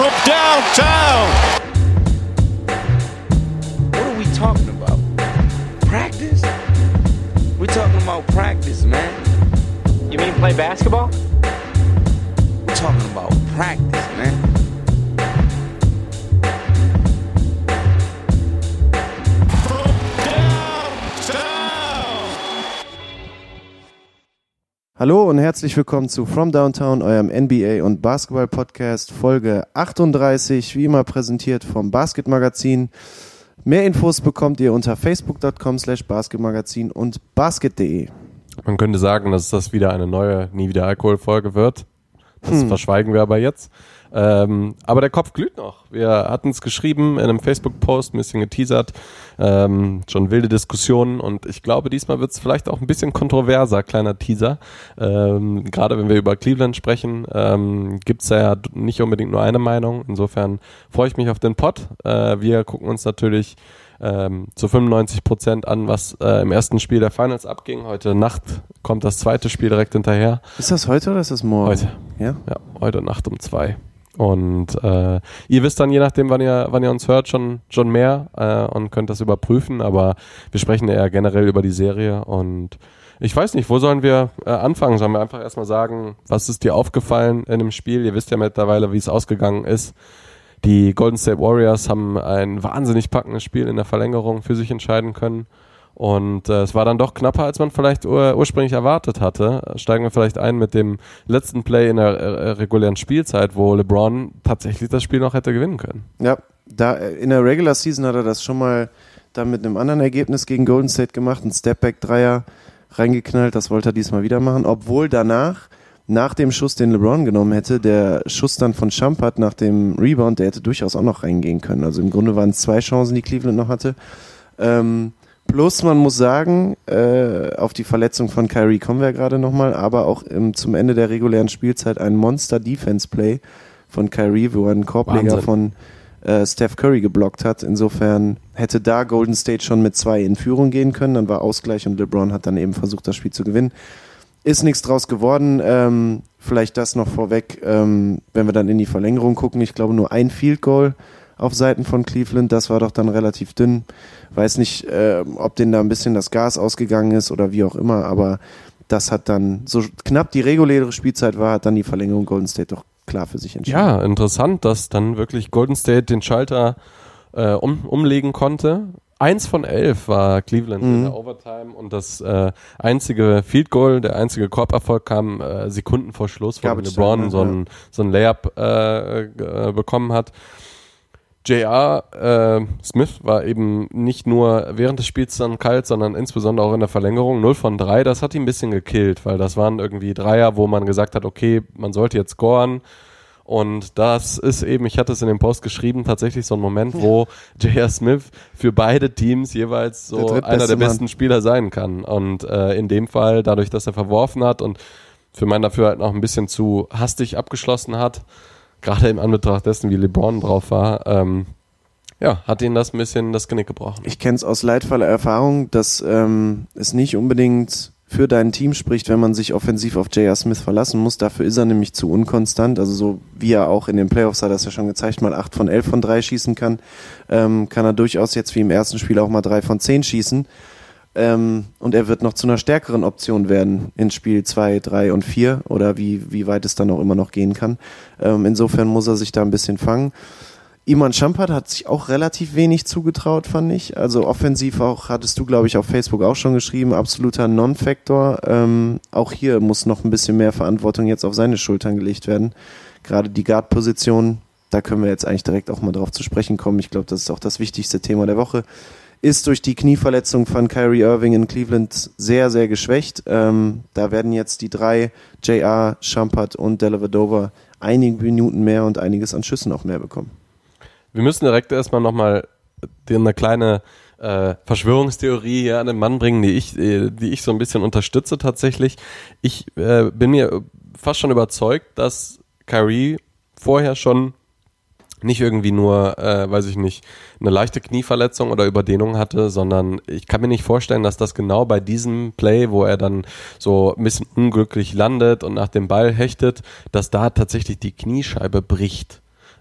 from downtown. What are we talking about? Practice? We're talking about practice, man. You mean play basketball? We're talking about practice, man. Hallo und herzlich willkommen zu From Downtown, eurem NBA- und Basketball-Podcast, Folge 38, wie immer präsentiert vom Basketmagazin. Mehr Infos bekommt ihr unter facebook.com/basketmagazin und basket.de. Man könnte sagen, dass das wieder eine neue Nie-wieder-Alkohol-Folge wird. Das verschweigen wir aber jetzt. Aber der Kopf glüht noch. Wir hatten es geschrieben in einem Facebook-Post, ein bisschen geteasert, schon wilde Diskussionen und ich glaube, diesmal wird es vielleicht auch ein bisschen kontroverser, kleiner Teaser. Gerade wenn wir über Cleveland sprechen, gibt es ja nicht unbedingt nur eine Meinung. Insofern freue ich mich auf den Pod. Wir gucken uns natürlich zu 95% an, was im ersten Spiel der Finals abging. Heute Nacht kommt das zweite Spiel direkt hinterher. Ist das heute oder ist das morgen? Heute. Ja? Ja, heute Nacht um 2. Und ihr wisst dann, je nachdem, wann ihr uns hört, schon mehr und könnt das überprüfen, aber wir sprechen eher generell über die Serie und ich weiß nicht, wo sollen wir anfangen? Sollen wir einfach erstmal sagen, was ist dir aufgefallen in dem Spiel? Ihr wisst ja mittlerweile, wie es ausgegangen ist. Die Golden State Warriors haben ein wahnsinnig packendes Spiel in der Verlängerung für sich entscheiden können. Und es war dann doch knapper, als man vielleicht ursprünglich erwartet hatte. Steigen wir vielleicht ein mit dem letzten Play in der regulären Spielzeit, wo LeBron tatsächlich das Spiel noch hätte gewinnen können. Ja, da in der Regular Season hat er das schon mal da mit einem anderen Ergebnis gegen Golden State gemacht, ein Stepback-Dreier reingeknallt, das wollte er diesmal wieder machen, obwohl danach, nach dem Schuss, den LeBron genommen hätte, der Schuss dann von Shumpert nach dem Rebound, der hätte durchaus auch noch reingehen können. Also im Grunde waren es 2 Chancen, die Cleveland noch hatte. Plus, man muss sagen, auf die Verletzung von Kyrie kommen wir ja gerade nochmal, aber auch zum Ende der regulären Spielzeit ein Monster-Defense-Play von Kyrie, wo er einen Korbleger von Steph Curry geblockt hat. Insofern hätte da Golden State schon mit 2 in Führung gehen können, dann war Ausgleich und LeBron hat dann eben versucht, das Spiel zu gewinnen. Ist nichts draus geworden, vielleicht das noch vorweg, wenn wir dann in die Verlängerung gucken. Ich glaube nur ein Field Goal auf Seiten von Cleveland, das war doch dann relativ dünn. Weiß nicht, ob denen da ein bisschen das Gas ausgegangen ist oder wie auch immer, aber das hat dann, so knapp die reguläre Spielzeit war, hat dann die Verlängerung Golden State doch klar für sich entschieden. Ja, interessant, dass dann wirklich Golden State den Schalter umlegen konnte. 1 von 11 war Cleveland in der Overtime und das einzige Field Goal, der einzige Korberfolg kam Sekunden vor Schluss, wo LeBron so ein Layup bekommen hat. J.R. Smith war eben nicht nur während des Spiels dann kalt, sondern insbesondere auch in der Verlängerung 0 von 3. Das hat ihn ein bisschen gekillt, weil das waren irgendwie Dreier, wo man gesagt hat, okay, man sollte jetzt scoren. Und das ist eben, ich hatte es in dem Post geschrieben, tatsächlich so ein Moment, wo J.R. Smith für beide Teams jeweils so einer der besten Spieler sein kann. Und in dem Fall, dadurch, dass er verworfen hat und für mein Dafürhalten auch ein bisschen zu hastig abgeschlossen hat, gerade im Anbetracht dessen, wie LeBron drauf war, hat ihn das ein bisschen das Genick gebrochen. Ich kenne es aus leidvoller Erfahrung, dass es nicht unbedingt für dein Team spricht, wenn man sich offensiv auf J.R. Smith verlassen muss. Dafür ist er nämlich zu unkonstant. Also so wie er auch in den Playoffs hat, das ja schon gezeigt, mal 8 von 11 von 3 schießen kann, kann er durchaus jetzt wie im ersten Spiel auch mal 3 von 10 schießen. Und er wird noch zu einer stärkeren Option werden in Spiel 2, 3 und 4 oder wie weit es dann auch immer noch gehen kann. Insofern muss er sich da ein bisschen fangen. Iman Shumpert hat sich auch relativ wenig zugetraut, fand ich. Also offensiv auch, hattest du, glaube ich, auf Facebook auch schon geschrieben, absoluter Non-Factor. Auch hier muss noch ein bisschen mehr Verantwortung jetzt auf seine Schultern gelegt werden. Gerade die Guard-Position, da können wir jetzt eigentlich direkt auch mal drauf zu sprechen kommen. Ich glaube, das ist auch das wichtigste Thema der Woche. Ist durch die Knieverletzung von Kyrie Irving in Cleveland sehr, sehr geschwächt. Da werden jetzt die 3, J.R., Shumpert und Dellavedova, einige Minuten mehr und einiges an Schüssen auch mehr bekommen. Wir müssen direkt erstmal nochmal eine kleine Verschwörungstheorie hier an den Mann bringen, die ich so ein bisschen unterstütze tatsächlich. Ich bin mir fast schon überzeugt, dass Kyrie vorher schon nicht irgendwie nur, weiß ich nicht, eine leichte Knieverletzung oder Überdehnung hatte, sondern ich kann mir nicht vorstellen, dass das genau bei diesem Play, wo er dann so ein bisschen unglücklich landet und nach dem Ball hechtet, dass da tatsächlich die Kniescheibe bricht.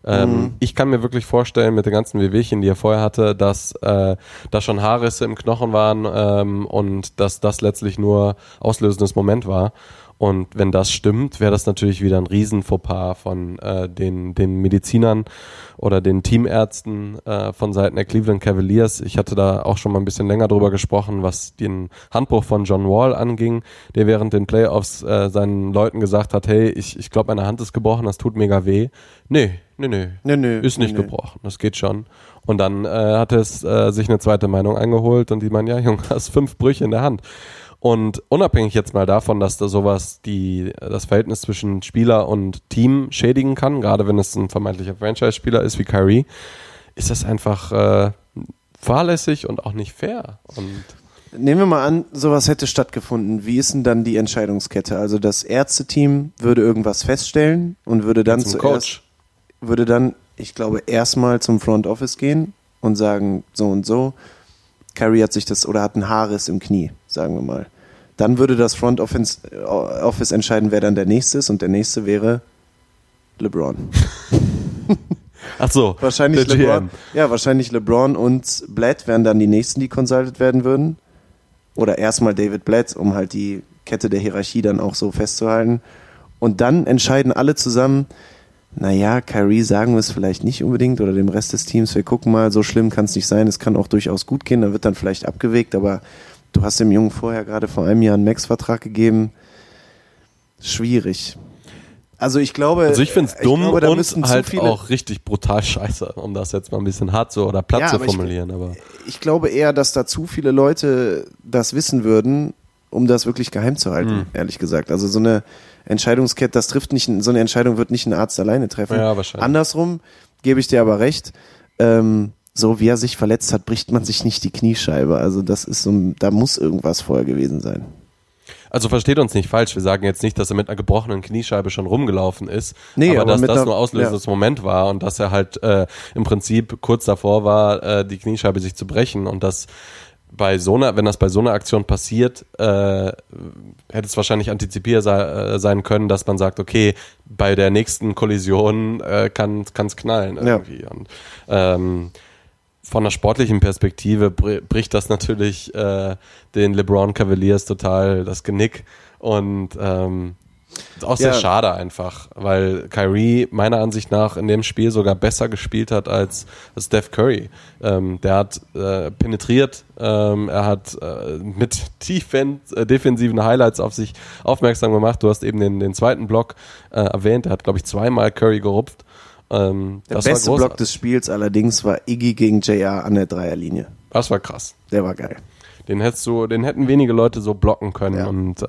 Ich kann mir wirklich vorstellen, mit den ganzen Wehwehchen, die er vorher hatte, dass da schon Haarrisse im Knochen waren und dass das letztlich nur auslösendes Moment war. Und wenn das stimmt, wäre das natürlich wieder ein riesen Fauxpas von den Medizinern oder den Teamärzten von Seiten der Cleveland Cavaliers. Ich hatte da auch schon mal ein bisschen länger drüber gesprochen, was den Handbruch von John Wall anging, der während den Playoffs seinen Leuten gesagt hat, hey, ich glaube, meine Hand ist gebrochen, das tut mega weh. Nee, ist nicht gebrochen, das geht schon. Und dann hat es sich eine zweite Meinung eingeholt und die meinen, ja Junge, hast 5 Brüche in der Hand. Und unabhängig jetzt mal davon, dass da sowas das Verhältnis zwischen Spieler und Team schädigen kann, gerade wenn es ein vermeintlicher Franchise-Spieler ist wie Kyrie, ist das einfach fahrlässig und auch nicht fair. Und nehmen wir mal an, sowas hätte stattgefunden. Wie ist denn dann die Entscheidungskette? Also das Ärzteteam würde irgendwas feststellen und würde dann ich glaube, erstmal zum Front Office gehen und sagen, so und so, Kyrie hat einen Haarriss im Knie, sagen wir mal. Dann würde das Front Office entscheiden, wer dann der Nächste ist und der Nächste wäre LeBron. Ach so, wahrscheinlich der LeBron. GM. Ja, wahrscheinlich LeBron und Blatt wären dann die Nächsten, die consulted werden würden. Oder erstmal David Blatt, um halt die Kette der Hierarchie dann auch so festzuhalten. Und dann entscheiden alle zusammen, naja, Kyrie sagen wir es vielleicht nicht unbedingt oder dem Rest des Teams, wir gucken mal, so schlimm kann es nicht sein, es kann auch durchaus gut gehen, da wird dann vielleicht abgewegt, aber du hast dem Jungen vorher gerade vor einem Jahr einen Max-Vertrag gegeben. Schwierig. Also ich finde es dumm und halt auch richtig brutal scheiße, um das jetzt mal ein bisschen hart so oder platt zu formulieren. Aber ich glaube eher, dass da zu viele Leute das wissen würden, um das wirklich geheim zu halten, ehrlich gesagt. Also so eine Entscheidungskette, so eine Entscheidung wird nicht ein Arzt alleine treffen. Ja, wahrscheinlich. Andersrum gebe ich dir aber recht, so wie er sich verletzt hat, bricht man sich nicht die Kniescheibe. Also das ist da muss irgendwas vorher gewesen sein. Also versteht uns nicht falsch, wir sagen jetzt nicht, dass er mit einer gebrochenen Kniescheibe schon rumgelaufen ist, nee, aber dass das nur auslösendes Moment war und dass er halt im Prinzip kurz davor war, die Kniescheibe sich zu brechen und das wenn das bei so einer Aktion passiert, hätte es wahrscheinlich antizipiert sein können, dass man sagt, okay, bei der nächsten Kollision kann es knallen irgendwie. Ja. Und von einer sportlichen Perspektive bricht das natürlich den LeBron Cavaliers total das Genick und ist auch sehr schade einfach, weil Kyrie meiner Ansicht nach in dem Spiel sogar besser gespielt hat als Steph Curry. Der hat penetriert, er hat mit defensiven Highlights auf sich aufmerksam gemacht. Du hast eben den zweiten Block erwähnt, er hat glaube ich 2-mal Curry gerupft. Der beste Block des Spiels allerdings war Iggy gegen JR an der Dreierlinie. Das war krass. Der war geil. Den hätten wenige Leute so blocken können und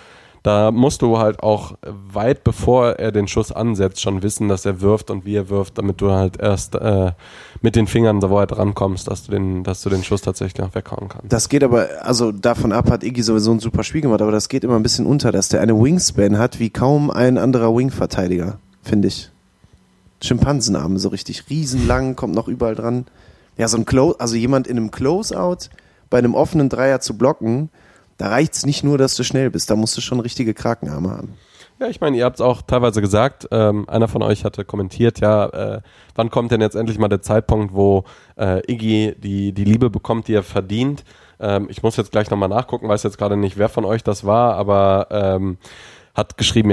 da musst du halt auch weit bevor er den Schuss ansetzt schon wissen, dass er wirft und wie er wirft, damit du halt erst mit den Fingern so weit rankommst, dass du den Schuss tatsächlich noch weghauen kannst. Das geht aber, also davon ab hat Iggy sowieso ein super Spiel gemacht, aber das geht immer ein bisschen unter, dass der eine Wingspan hat wie kaum ein anderer Wing-Verteidiger, finde ich. Schimpansenarme, so richtig riesenlang, kommt noch überall dran. Ja, also jemand in einem Closeout bei einem offenen Dreier zu blocken, da reicht es nicht nur, dass du schnell bist, da musst du schon richtige Krakenarme haben. Ja, ich meine, ihr habt es auch teilweise gesagt, einer von euch hatte kommentiert, wann kommt denn jetzt endlich mal der Zeitpunkt, wo Iggy die Liebe bekommt, die er verdient. Ich muss jetzt gleich nochmal nachgucken, weiß jetzt gerade nicht, wer von euch das war, aber hat geschrieben,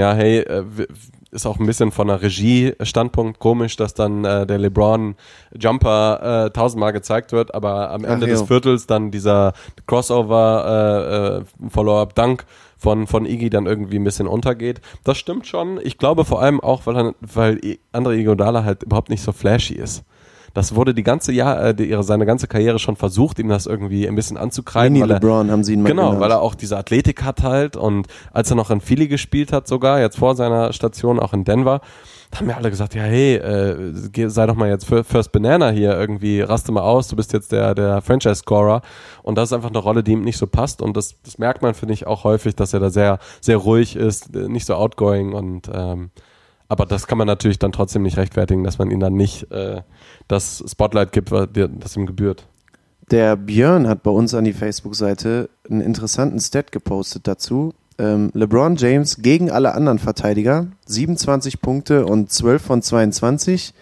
ist auch ein bisschen von der Regie-Standpunkt komisch, dass dann der LeBron-Jumper 1000-mal gezeigt wird, aber am Ende des Viertels dann dieser Crossover Follow-up-Dunk von Iggy dann irgendwie ein bisschen untergeht. Das stimmt schon. Ich glaube vor allem auch, weil Andre Iguodala halt überhaupt nicht so flashy ist. Das wurde seine ganze Karriere schon versucht, ihm das irgendwie ein bisschen anzukreiden. LeBron haben sie ihn mal genannt. Weil er auch diese Athletik hat halt und als er noch in Philly gespielt hat sogar, jetzt vor seiner Station auch in Denver, haben mir alle gesagt, ja hey, sei doch mal jetzt First Banana hier irgendwie, raste mal aus, du bist jetzt der Franchise-Scorer und das ist einfach eine Rolle, die ihm nicht so passt und das merkt man, finde ich, auch häufig, dass er da sehr, sehr ruhig ist, nicht so outgoing und aber das kann man natürlich dann trotzdem nicht rechtfertigen, dass man ihm dann nicht das Spotlight gibt, das ihm gebührt. Der Björn hat bei uns an die Facebook-Seite einen interessanten Stat gepostet dazu. LeBron James gegen alle anderen Verteidiger, 27 Punkte und 12 von 22.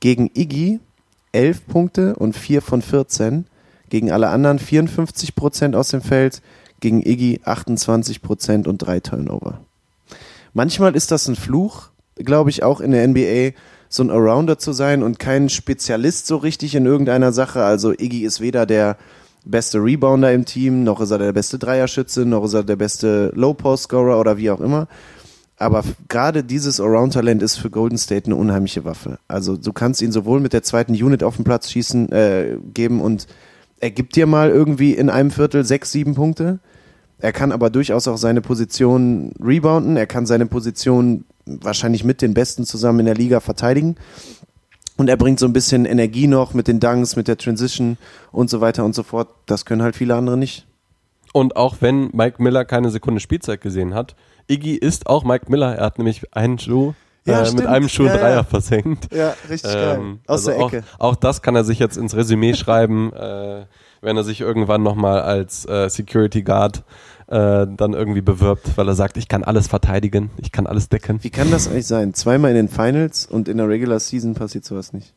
Gegen Iggy 11 Punkte und 4 von 14. Gegen alle anderen 54% aus dem Feld. Gegen Iggy 28% und 3 Turnover. Manchmal ist das ein Fluch, glaube ich, auch in der NBA, so ein Arounder zu sein und kein Spezialist so richtig in irgendeiner Sache. Also Iggy ist weder der beste Rebounder im Team, noch ist er der beste Dreierschütze, noch ist er der beste Low-Post-Scorer oder wie auch immer. Aber gerade dieses Around-Talent ist für Golden State eine unheimliche Waffe. Also du kannst ihn sowohl mit der zweiten Unit auf den Platz geben und er gibt dir mal irgendwie in einem Viertel 6, 7 Punkte. Er kann aber durchaus auch seine Position rebounden. Er kann seine Position wahrscheinlich mit den Besten zusammen in der Liga verteidigen. Und er bringt so ein bisschen Energie noch mit den Dunks, mit der Transition und so weiter und so fort. Das können halt viele andere nicht. Und auch wenn Mike Miller keine Sekunde Spielzeit gesehen hat, Iggy ist auch Mike Miller. Er hat nämlich einen Schuh mit einem Schuh einen Dreier versenkt. Ja, richtig geil. Aus der Ecke. Auch das kann er sich jetzt ins Resümee schreiben, wenn er sich irgendwann nochmal als Security Guard dann irgendwie bewirbt, weil er sagt, ich kann alles verteidigen, ich kann alles decken. Wie kann das eigentlich sein? Zweimal in den Finals und in der Regular Season passiert sowas nicht.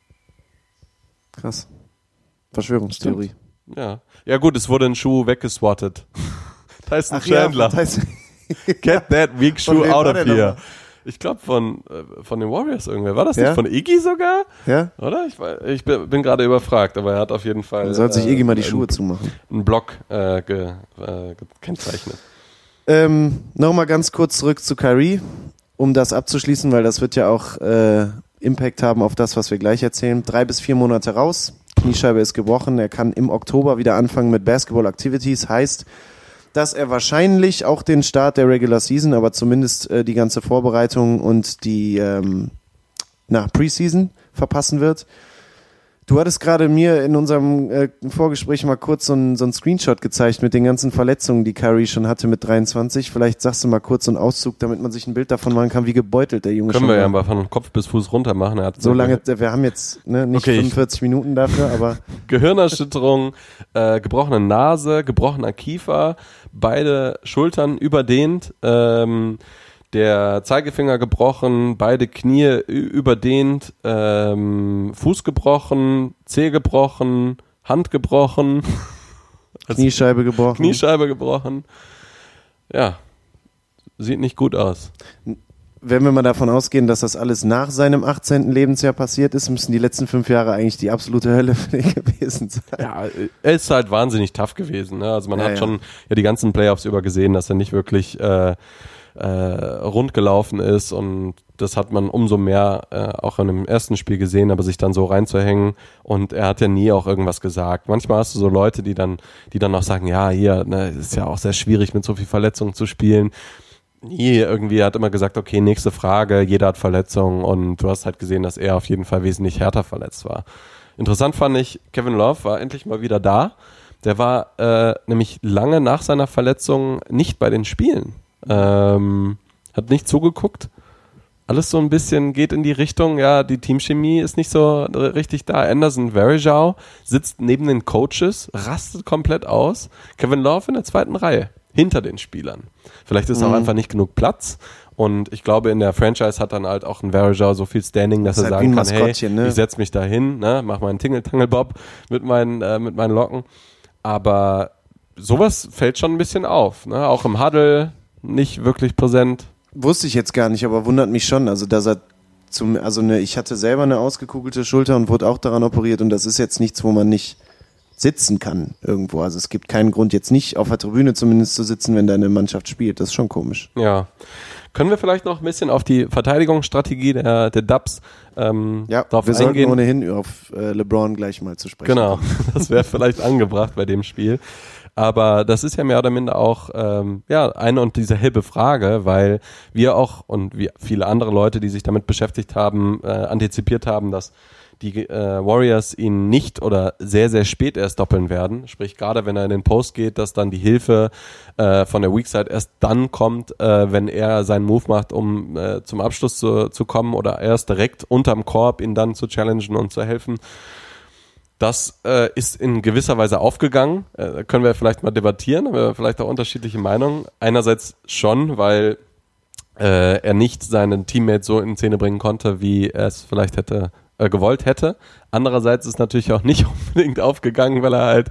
Krass. Verschwörungstheorie. Ja gut, es wurde ein Schuh weggeswattet. Tyson Chandler. Get that weak shoe out of here. Ich glaube von den Warriors irgendwer. War das nicht von Iggy sogar? Ja. Oder? Ich bin gerade überfragt, aber er hat auf jeden Fall. Dann soll sich Iggy mal die Schuhe zumachen. Einen Block gekennzeichnet. Nochmal ganz kurz zurück zu Kyrie, um das abzuschließen, weil das wird ja auch Impact haben auf das, was wir gleich erzählen. 3 bis 4 Monate raus. Kniescheibe ist gebrochen. Er kann im Oktober wieder anfangen mit Basketball Activities. Heißt, dass er wahrscheinlich auch den Start der Regular Season, aber zumindest die ganze Vorbereitung und die Preseason verpassen wird. Du hattest gerade mir in unserem Vorgespräch mal kurz so einen Screenshot gezeigt mit den ganzen Verletzungen, die Kyrie schon hatte mit 23. Vielleicht sagst du mal kurz so einen Auszug, damit man sich ein Bild davon machen kann, wie gebeutelt der Junge schon war. Können wir ja mal von Kopf bis Fuß runter machen. Er hat so lange, wir haben jetzt nicht 45 Minuten dafür, aber... Gehirnerschütterung, gebrochene Nase, gebrochener Kiefer, beide Schultern überdehnt, der Zeigefinger gebrochen, beide Knie überdehnt, Fuß gebrochen, Zeh gebrochen, Hand gebrochen. Kniescheibe gebrochen. Ja, sieht nicht gut aus. Wenn wir mal davon ausgehen, dass das alles nach seinem 18. Lebensjahr passiert ist, müssen die letzten 5 Jahre eigentlich die absolute Hölle für ihn gewesen sein. Ja, er ist halt wahnsinnig tough gewesen. Ne? Also man hat schon die ganzen Playoffs über gesehen, dass er nicht wirklich rund gelaufen ist, und das hat man umso mehr auch in dem ersten Spiel gesehen, aber sich dann so reinzuhängen, und er hat ja nie auch irgendwas gesagt. Manchmal hast du so Leute, die dann auch sagen, ja, hier, ne, ist ja auch sehr schwierig mit so viel Verletzungen zu spielen. Nie irgendwie, er hat immer gesagt, okay, nächste Frage, jeder hat Verletzungen, und du hast halt gesehen, dass er auf jeden Fall wesentlich härter verletzt war. Interessant fand ich, Kevin Love war endlich mal wieder da. Der war nämlich lange nach seiner Verletzung nicht bei den Spielen. Hat nicht zugeguckt. Alles so ein bisschen geht in die Richtung, ja, die Teamchemie ist nicht so richtig da. Anderson Varejao sitzt neben den Coaches, rastet komplett aus. Kevin Love in der zweiten Reihe, hinter den Spielern. Vielleicht ist auch einfach nicht genug Platz. Und ich glaube, in der Franchise hat dann halt auch ein Varejao so viel Standing, dass er sagen kann, hey, ich setze mich da hin, ne, mach meinen Tingle-Tangle-Bob mit meinen Locken. Aber sowas fällt schon ein bisschen auf, ne? Auch im Huddle nicht wirklich präsent. Wusste ich jetzt gar nicht, aber wundert mich schon. Also, dass er ich hatte selber eine ausgekugelte Schulter und wurde auch daran operiert, und das ist jetzt nichts, wo man nicht sitzen kann irgendwo. Also es gibt keinen Grund, jetzt nicht auf der Tribüne zumindest zu sitzen, wenn deine Mannschaft spielt. Das ist schon komisch. Ja. Können wir vielleicht noch ein bisschen auf die Verteidigungsstrategie der Dubs drauf wir sollten ohnehin auf LeBron gleich mal zu sprechen. Genau, das wäre vielleicht angebracht bei dem Spiel. Aber das ist ja mehr oder minder auch eine und dieselbe Frage, weil wir auch und wie viele andere Leute, die sich damit beschäftigt haben, antizipiert haben, dass die Warriors ihn nicht oder sehr, sehr spät erst doppeln werden. Sprich, gerade wenn er in den Post geht, dass dann die Hilfe von der Weak Side erst dann kommt, wenn er seinen Move macht, um zum Abschluss zu kommen, oder erst direkt unterm Korb ihn dann zu challengen und zu helfen. Das ist in gewisser Weise aufgegangen. Können wir vielleicht mal debattieren, haben wir vielleicht auch unterschiedliche Meinungen. Einerseits schon, weil er nicht seinen Teammate so in Szene bringen konnte, wie er es vielleicht hätte gewollt hätte. Andererseits ist natürlich auch nicht unbedingt aufgegangen, weil er halt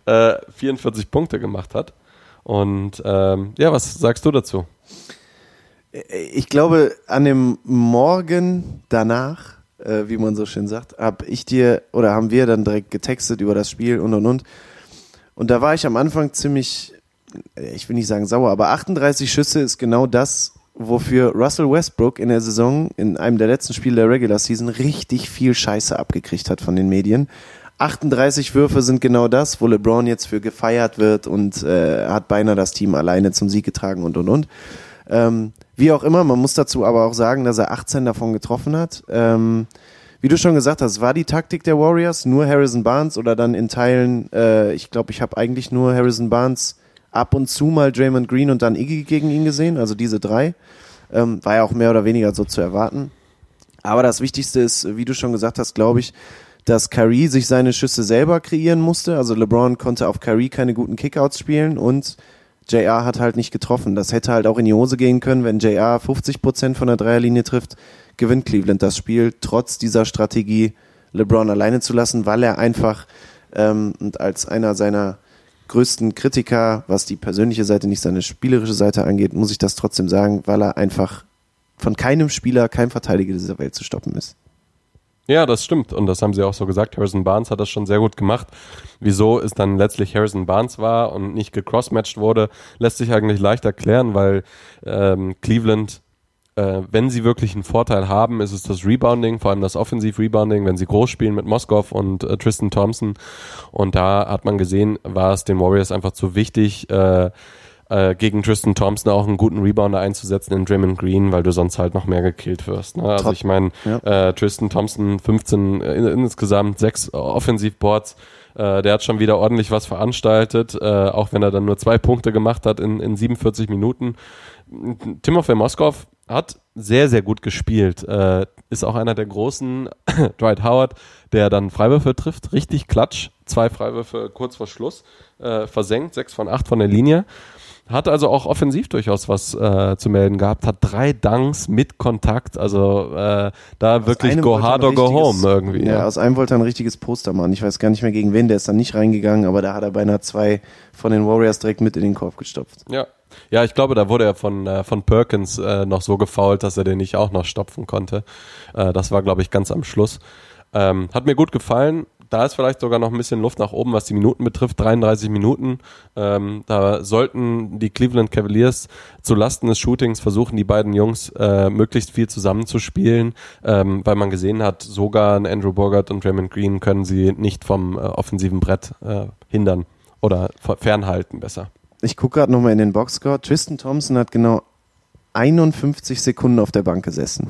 44 Punkte gemacht hat. Und was sagst du dazu? Ich glaube, an dem Morgen danach, wie man so schön sagt, haben wir dann direkt getextet über das Spiel und. Und da war ich am Anfang ziemlich, ich will nicht sagen sauer, aber 38 Schüsse ist genau das, wofür Russell Westbrook in der Saison, in einem der letzten Spiele der Regular Season, richtig viel Scheiße abgekriegt hat von den Medien. 38 Würfe sind genau das, wo LeBron jetzt für gefeiert wird und hat beinahe das Team alleine zum Sieg getragen und. Wie auch immer, man muss dazu aber auch sagen, dass er 18 davon getroffen hat. Wie du schon gesagt hast, war die Taktik der Warriors nur Harrison Barnes oder dann in Teilen, ich glaube, ich habe eigentlich nur Harrison Barnes, ab und zu mal Draymond Green und dann Iggy gegen ihn gesehen, also diese drei. War ja auch mehr oder weniger so zu erwarten. Aber das Wichtigste ist, wie du schon gesagt hast, glaube ich, dass Kyrie sich seine Schüsse selber kreieren musste. Also LeBron konnte auf Kyrie keine guten Kickouts spielen und JR hat halt nicht getroffen. Das hätte halt auch in die Hose gehen können, wenn JR 50% von der Dreierlinie trifft, gewinnt Cleveland das Spiel, trotz dieser Strategie, LeBron alleine zu lassen, weil er einfach, und als einer seiner größten Kritiker, was die persönliche Seite, nicht seine spielerische Seite angeht, muss ich das trotzdem sagen, weil er einfach von keinem Spieler, kein Verteidiger dieser Welt zu stoppen ist. Ja, das stimmt und das haben sie auch so gesagt. Harrison Barnes hat das schon sehr gut gemacht. Wieso es dann letztlich Harrison Barnes war und nicht gecrossmatched wurde, lässt sich eigentlich leicht erklären, weil Cleveland, wenn sie wirklich einen Vorteil haben, ist es das Rebounding, vor allem das Offensiv-Rebounding, wenn sie groß spielen mit Moskow und Tristan Thompson. Und da hat man gesehen, war es den Warriors einfach zu wichtig, gegen Tristan Thompson auch einen guten Rebounder einzusetzen in Draymond Green, weil du sonst halt noch mehr gekillt wirst. Ne? Also ich meine, Tristan Thompson 15 insgesamt 6 Offensivboards, der hat schon wieder ordentlich was veranstaltet, auch wenn er dann nur 2 Punkte gemacht hat in 47 Minuten. Timofey Moskow hat sehr, sehr gut gespielt, ist auch einer der großen, Dwight Howard, der dann Freiwürfe trifft, richtig klatsch, 2 Freiwürfe kurz vor Schluss, versenkt, 6 von 8 von der Linie. Hat also auch offensiv durchaus was zu melden gehabt, hat 3 Dunks mit Kontakt, also da aus wirklich go hard or go home irgendwie. Ja, aus einem wollte er ein richtiges Poster machen, ich weiß gar nicht mehr gegen wen, der ist dann nicht reingegangen, aber da hat er beinahe 2 von den Warriors direkt mit in den Korb gestopft. Ja, ich glaube, da wurde er von Perkins noch so gefoult, dass er den nicht auch noch stopfen konnte. Das war, glaube ich, ganz am Schluss. Hat mir gut gefallen. Da ist vielleicht sogar noch ein bisschen Luft nach oben, was die Minuten betrifft. 33 Minuten. Da sollten die Cleveland Cavaliers zulasten des Shootings versuchen, die beiden Jungs möglichst viel zusammenzuspielen, weil man gesehen hat, sogar ein Andrew Bogut und Draymond Green können sie nicht vom offensiven Brett hindern oder fernhalten besser. Ich gucke gerade nochmal in den Boxscore. Tristan Thompson hat genau 51 Sekunden auf der Bank gesessen.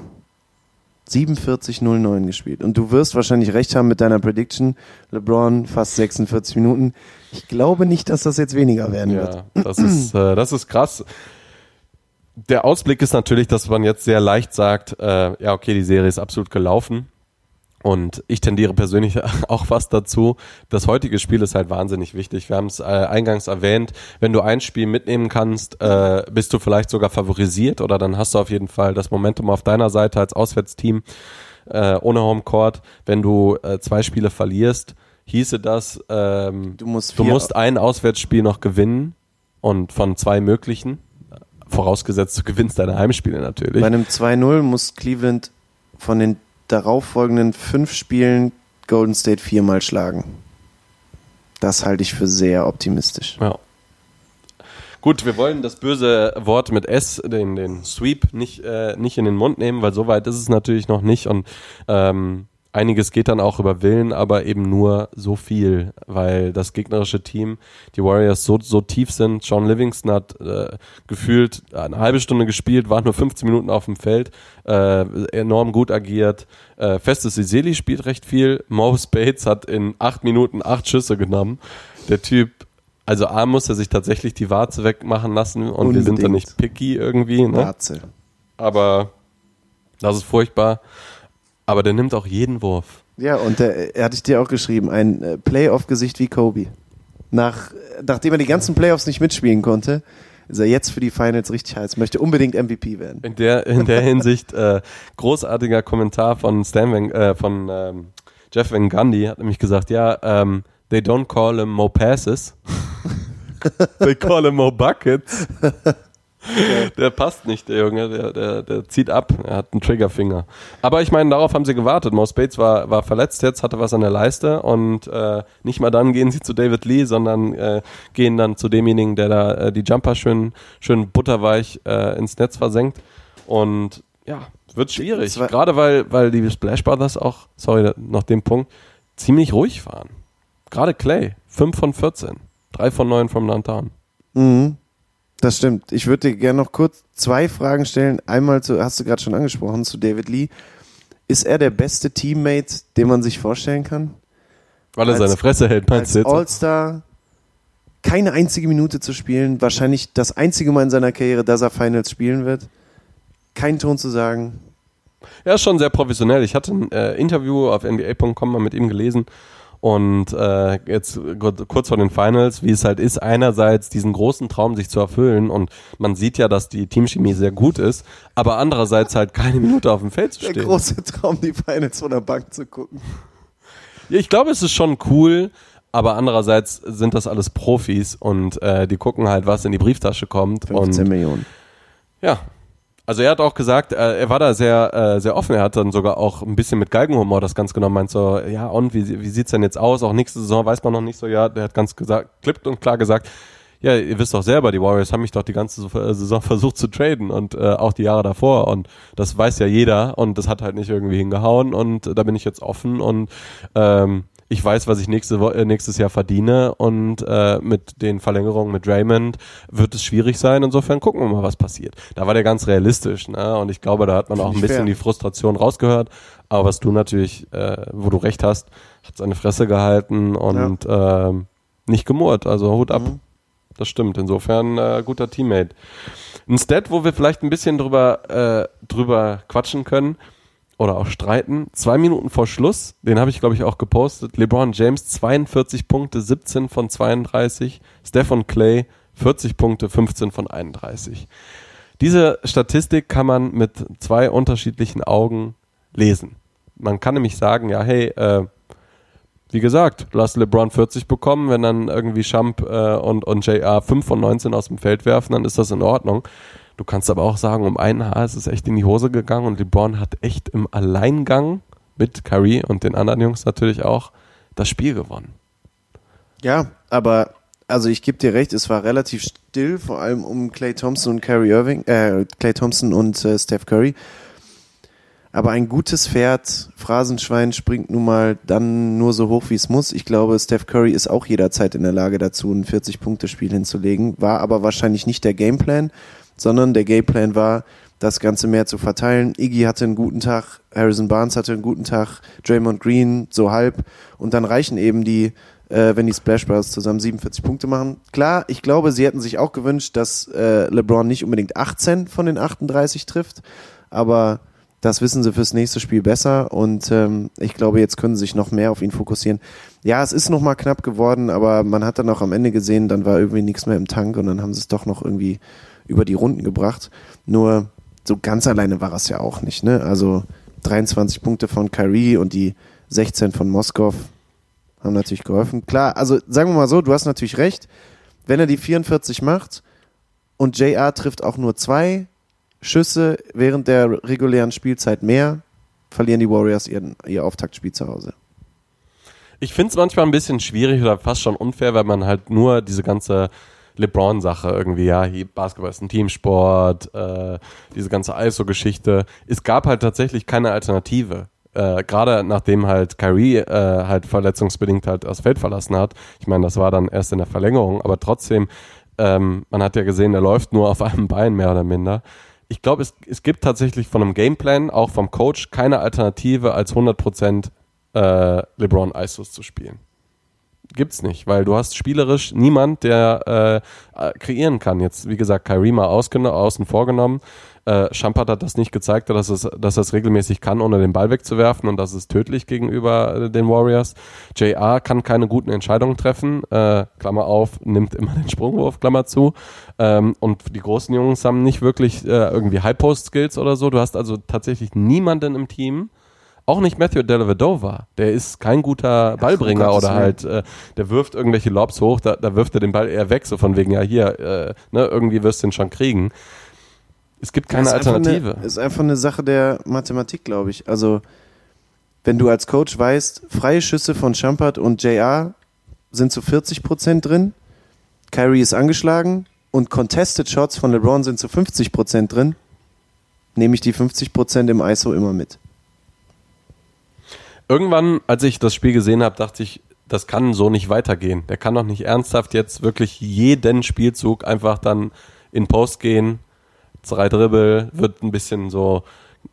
47:09 gespielt. Und du wirst wahrscheinlich recht haben mit deiner Prediction. LeBron fast 46 Minuten. Ich glaube nicht, dass das jetzt weniger werden wird. Ja, das ist krass. Der Ausblick ist natürlich, dass man jetzt sehr leicht sagt, okay, die Serie ist absolut gelaufen. Und ich tendiere persönlich auch fast dazu. Das heutige Spiel ist halt wahnsinnig wichtig. Wir haben es eingangs erwähnt. Wenn du ein Spiel mitnehmen kannst, bist du vielleicht sogar favorisiert oder dann hast du auf jeden Fall das Momentum auf deiner Seite als Auswärtsteam ohne Homecourt. Wenn du 2 Spiele verlierst, hieße das, du musst ein Auswärtsspiel noch gewinnen und von 2 möglichen, vorausgesetzt du gewinnst deine Heimspiele natürlich. Bei einem 2-0 muss Cleveland von den darauffolgenden 5 Spielen Golden State 4-mal schlagen. Das halte ich für sehr optimistisch. Ja. Gut, wir wollen das böse Wort mit S, den Sweep, nicht in den Mund nehmen, weil so weit ist es natürlich noch nicht und einiges geht dann auch über Willen, aber eben nur so viel, weil das gegnerische Team, die Warriors, so tief sind. Sean Livingston hat gefühlt eine halbe Stunde gespielt, war nur 15 Minuten auf dem Feld, enorm gut agiert. Festus Ezeli spielt recht viel. Mo Spates hat in 8 Minuten 8 Schüsse genommen. Der Typ, also A, muss er sich tatsächlich die Warze wegmachen lassen und unbedingt. Wir sind da nicht picky irgendwie. Ne? Warze. Aber das ist furchtbar. Aber der nimmt auch jeden Wurf. Ja, und er hatte ich dir auch geschrieben, ein Playoff-Gesicht wie Kobe. Nachdem er die ganzen Playoffs nicht mitspielen konnte, ist er jetzt für die Finals richtig heiß, möchte unbedingt MVP werden. In der Hinsicht großartiger Kommentar von Jeff Van Gundy, hat nämlich gesagt, they don't call him Mo Passes, they call him Mo Buckets. Der passt nicht, der Junge, der zieht ab, er hat einen Triggerfinger. Aber ich meine, darauf haben sie gewartet. Mo Spates war verletzt jetzt, hatte was an der Leiste und nicht mal dann gehen sie zu David Lee, sondern gehen dann zu demjenigen, der da die Jumper schön butterweich ins Netz versenkt. Und ja, wird schwierig. Gerade weil die Splash Brothers auch, noch den Punkt, ziemlich ruhig waren. Gerade Clay, 5 von 14, 3 von 9 from Downtown. Mhm. Das stimmt. Ich würde dir gerne noch kurz 2 Fragen stellen. Einmal hast du gerade schon angesprochen, zu David Lee. Ist er der beste Teammate, den man sich vorstellen kann? Weil er seine Fresse hält, meinst du jetzt? Als All-Star keine einzige Minute zu spielen, wahrscheinlich das einzige Mal in seiner Karriere, dass er Finals spielen wird. Keinen Ton zu sagen. Ja, ist schon sehr professionell. Ich hatte ein Interview auf NBA.com mal mit ihm gelesen. Und jetzt kurz vor den Finals, wie es halt ist, einerseits diesen großen Traum sich zu erfüllen und man sieht ja, dass die Teamchemie sehr gut ist, aber andererseits halt keine Minute auf dem Feld zu stehen. Der große Traum, die Finals von der Bank zu gucken. Ja, ich glaube, es ist schon cool, aber andererseits sind das alles Profis und die gucken halt, was in die Brieftasche kommt. 15 Millionen. Ja. Also er hat auch gesagt, er war da sehr sehr offen, er hat dann sogar auch ein bisschen mit Galgenhumor das Ganze genommen, meint so, ja und, wie sieht's denn jetzt aus, auch nächste Saison weiß man noch nicht so, ja, der hat ganz klipp und klar gesagt, ja, ihr wisst doch selber, die Warriors haben mich doch die ganze Saison versucht zu traden und auch die Jahre davor und das weiß ja jeder und das hat halt nicht irgendwie hingehauen und da bin ich jetzt offen und ich weiß, was ich nächstes Jahr verdiene und mit den Verlängerungen mit Draymond wird es schwierig sein. Insofern gucken wir mal, was passiert. Da war der ganz realistisch, ne? Und ich glaube, da hat man auch ein bisschen die Frustration rausgehört. Aber was du natürlich, wo du recht hast, hat seine Fresse gehalten und nicht gemurrt. Also Hut ab. Das stimmt. Insofern guter Teammate. Ein Stat, wo wir vielleicht ein bisschen drüber quatschen können, oder auch streiten. 2 Minuten vor Schluss, den habe ich glaube ich auch gepostet, LeBron James 42 Punkte, 17 von 32, Stephen Clay 40 Punkte, 15 von 31. Diese Statistik kann man mit 2 unterschiedlichen Augen lesen. Man kann nämlich sagen, ja hey, wie gesagt, lass LeBron 40 bekommen, wenn dann irgendwie Champ und JR 5 von 19 aus dem Feld werfen, dann ist das in Ordnung. Du kannst aber auch sagen, um ein Haar ist es echt in die Hose gegangen und LeBron hat echt im Alleingang mit Curry und den anderen Jungs natürlich auch das Spiel gewonnen. Ja, aber also ich gebe dir recht, es war relativ still, vor allem um Klay Thompson und Klay Thompson und Steph Curry. Aber ein gutes Pferd, Phrasenschwein, springt nun mal dann nur so hoch, wie es muss. Ich glaube, Steph Curry ist auch jederzeit in der Lage dazu, ein 40-Punkte-Spiel hinzulegen. War aber wahrscheinlich nicht der Gameplan, sondern der Gameplan war, das Ganze mehr zu verteilen. Iggy hatte einen guten Tag, Harrison Barnes hatte einen guten Tag, Draymond Green so halb und dann reichen eben wenn die Splash Brothers zusammen 47 Punkte machen. Klar, ich glaube, sie hätten sich auch gewünscht, dass LeBron nicht unbedingt 18 von den 38 trifft, aber das wissen sie fürs nächste Spiel besser und ich glaube, jetzt können sie sich noch mehr auf ihn fokussieren. Ja, es ist nochmal knapp geworden, aber man hat dann auch am Ende gesehen, dann war irgendwie nichts mehr im Tank und dann haben sie es doch noch irgendwie über die Runden gebracht. Nur so ganz alleine war es ja auch nicht, ne? Also 23 Punkte von Kyrie und die 16 von Moskov haben natürlich geholfen. Klar, also sagen wir mal so, du hast natürlich recht, wenn er die 44 macht und JR trifft auch nur 2 Schüsse während der regulären Spielzeit mehr, verlieren die Warriors ihr Auftaktspiel zu Hause. Ich finde es manchmal ein bisschen schwierig oder fast schon unfair, weil man halt nur diese ganze LeBron-Sache irgendwie, ja, hier Basketball ist ein Teamsport, diese ganze ISO-Geschichte. Es gab halt tatsächlich keine Alternative. Gerade nachdem halt Kyrie halt verletzungsbedingt halt das Feld verlassen hat. Ich meine, das war dann erst in der Verlängerung, aber trotzdem, man hat ja gesehen, er läuft nur auf einem Bein, mehr oder minder. Ich glaube, es gibt tatsächlich von einem Gameplan, auch vom Coach, keine Alternative als 100% LeBron ISOs zu spielen. Gibt's nicht, weil du hast spielerisch niemand, der kreieren kann. Jetzt, wie gesagt, Kyrie mal außen vor genommen. Shumpert hat das nicht gezeigt, dass er es regelmäßig kann, ohne den Ball wegzuwerfen, und das ist tödlich gegenüber den Warriors. JR kann keine guten Entscheidungen treffen, Klammer auf, nimmt immer den Sprungwurf, Klammer zu, und die großen Jungs haben nicht wirklich irgendwie High-Post-Skills oder so. Du hast also tatsächlich niemanden im Team, auch nicht Matthew Dellavedova, der ist kein guter Ballbringer oder halt, der wirft irgendwelche Lobs hoch, da wirft er den Ball eher weg, so von wegen, ja hier, irgendwie wirst du ihn schon kriegen. Es gibt keine Alternative. Ist einfach eine Sache der Mathematik, glaube ich. Also, wenn du als Coach weißt, freie Schüsse von Shumpert und JR sind zu 40% drin, Kyrie ist angeschlagen und Contested Shots von LeBron sind zu 50% drin, nehme ich die 50% im ISO immer mit. Irgendwann, als ich das Spiel gesehen habe, dachte ich, das kann so nicht weitergehen. Der kann doch nicht ernsthaft jetzt wirklich jeden Spielzug einfach dann in Post gehen, 3 Dribbel, wird ein bisschen so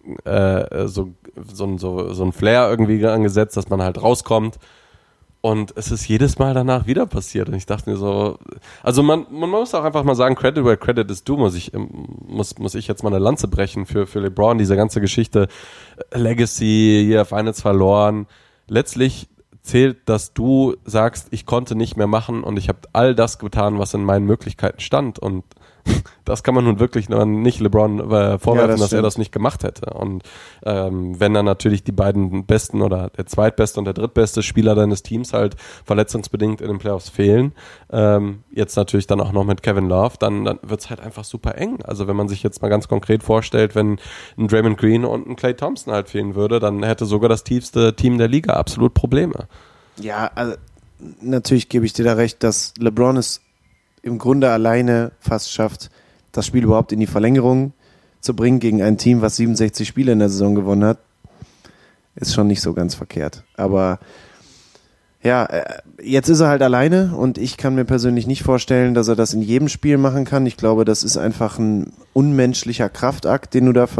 ein Flair irgendwie angesetzt, dass man halt rauskommt. Und es ist jedes Mal danach wieder passiert. Und ich dachte mir so, also man muss auch einfach mal sagen, Credit where credit is due, muss ich jetzt mal eine Lanze brechen für LeBron, diese ganze Geschichte, Legacy, hier Finals verloren. Letztlich zählt, dass du sagst, ich konnte nicht mehr machen und ich habe all das getan, was in meinen Möglichkeiten stand, und das kann man nun wirklich nicht LeBron vorwerfen, dass er das nicht gemacht hätte. Und wenn dann natürlich die beiden besten oder der zweitbeste und der drittbeste Spieler deines Teams halt verletzungsbedingt in den Playoffs fehlen, jetzt natürlich dann auch noch mit Kevin Love, dann wird es halt einfach super eng. Also wenn man sich jetzt mal ganz konkret vorstellt, wenn ein Draymond Green und ein Klay Thompson halt fehlen würde, dann hätte sogar das tiefste Team der Liga absolut Probleme. Ja, also natürlich gebe ich dir da recht, dass LeBron es im Grunde alleine fast schafft, das Spiel überhaupt in die Verlängerung zu bringen gegen ein Team, was 67 Spiele in der Saison gewonnen hat, ist schon nicht so ganz verkehrt. Aber ja, jetzt ist er halt alleine und ich kann mir persönlich nicht vorstellen, dass er das in jedem Spiel machen kann. Ich glaube, das ist einfach ein unmenschlicher Kraftakt, den du da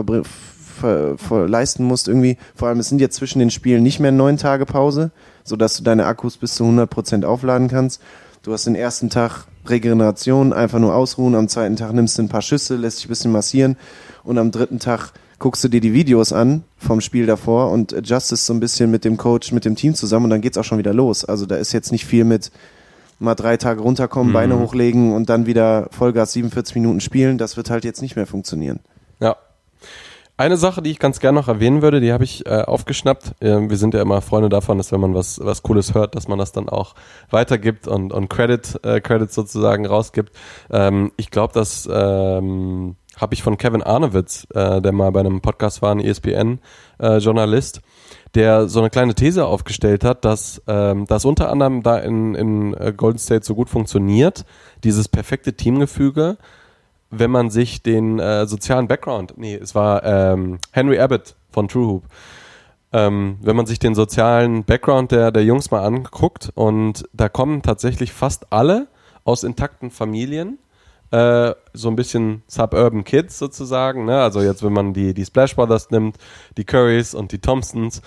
leisten musst irgendwie. Vor allem, es sind jetzt zwischen den Spielen nicht mehr 9 Tage Pause, sodass du deine Akkus bis zu 100% aufladen kannst. Du hast den ersten Tag Regeneration, einfach nur ausruhen, am zweiten Tag nimmst du ein paar Schüsse, lässt dich ein bisschen massieren und am dritten Tag guckst du dir die Videos an vom Spiel davor und adjustest so ein bisschen mit dem Coach, mit dem Team zusammen und dann geht's auch schon wieder los. Also da ist jetzt nicht viel mit mal 3 Tage runterkommen, Beine hochlegen und dann wieder Vollgas 47 Minuten spielen. Das wird halt jetzt nicht mehr funktionieren. Ja. Eine Sache, die ich ganz gerne noch erwähnen würde, die habe ich aufgeschnappt. Wir sind ja immer Freunde davon, dass wenn man was Cooles hört, dass man das dann auch weitergibt und Credit sozusagen rausgibt. Ich glaube, das habe ich von Kevin Arnowitz, der mal bei einem Podcast war, ein ESPN-Journalist, der so eine kleine These aufgestellt hat, dass das unter anderem da in Golden State so gut funktioniert, dieses perfekte Teamgefüge, wenn man sich den sozialen Background, es war Henry Abbott von True Hoop, wenn man sich den sozialen Background der Jungs mal anguckt, und da kommen tatsächlich fast alle aus intakten Familien, so ein bisschen Suburban Kids sozusagen, ne? Also jetzt, wenn man die Splash Brothers nimmt, die Currys und die Thompsons,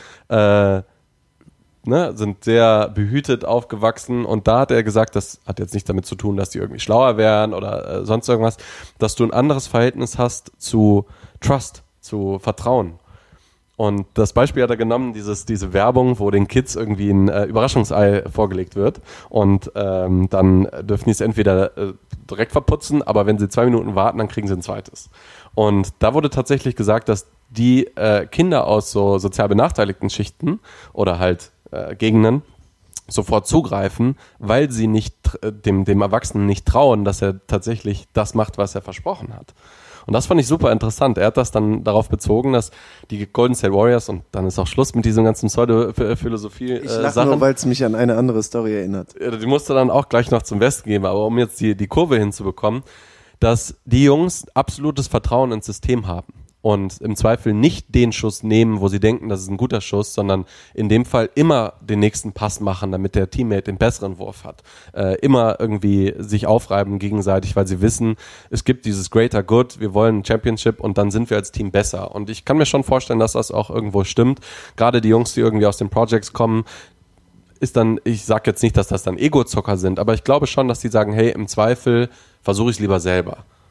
sind sehr behütet aufgewachsen, und da hat er gesagt, das hat jetzt nicht damit zu tun, dass die irgendwie schlauer wären oder sonst irgendwas, dass du ein anderes Verhältnis hast zu Trust, zu Vertrauen. Und das Beispiel hat er genommen, diese Werbung, wo den Kids irgendwie ein Überraschungsei vorgelegt wird, und dann dürfen die es entweder direkt verputzen, aber wenn sie 2 Minuten warten, dann kriegen sie ein zweites. Und da wurde tatsächlich gesagt, dass die Kinder aus so sozial benachteiligten Schichten oder halt Gegenden sofort zugreifen, weil sie nicht dem Erwachsenen nicht trauen, dass er tatsächlich das macht, was er versprochen hat. Und das fand ich super interessant. Er hat das dann darauf bezogen, dass die Golden State Warriors, und dann ist auch Schluss mit diesem ganzen Pseudo-Philosophie Ich lache nur, weil es mich an eine andere Story erinnert. Die musste dann auch gleich noch zum Westen gehen, aber um jetzt die Kurve hinzubekommen, dass die Jungs absolutes Vertrauen ins System haben und im Zweifel nicht den Schuss nehmen, wo sie denken, das ist ein guter Schuss, sondern in dem Fall immer den nächsten Pass machen, damit der Teammate den besseren Wurf hat. Immer irgendwie sich aufreiben gegenseitig, weil sie wissen, es gibt dieses Greater Good, wir wollen ein Championship und dann sind wir als Team besser. Und ich kann mir schon vorstellen, dass das auch irgendwo stimmt. Gerade die Jungs, die irgendwie aus den Projects kommen, ist dann, ich sag jetzt nicht, dass das dann Ego-Zocker sind, aber ich glaube schon, dass die sagen, hey, im Zweifel versuche ich es lieber selber.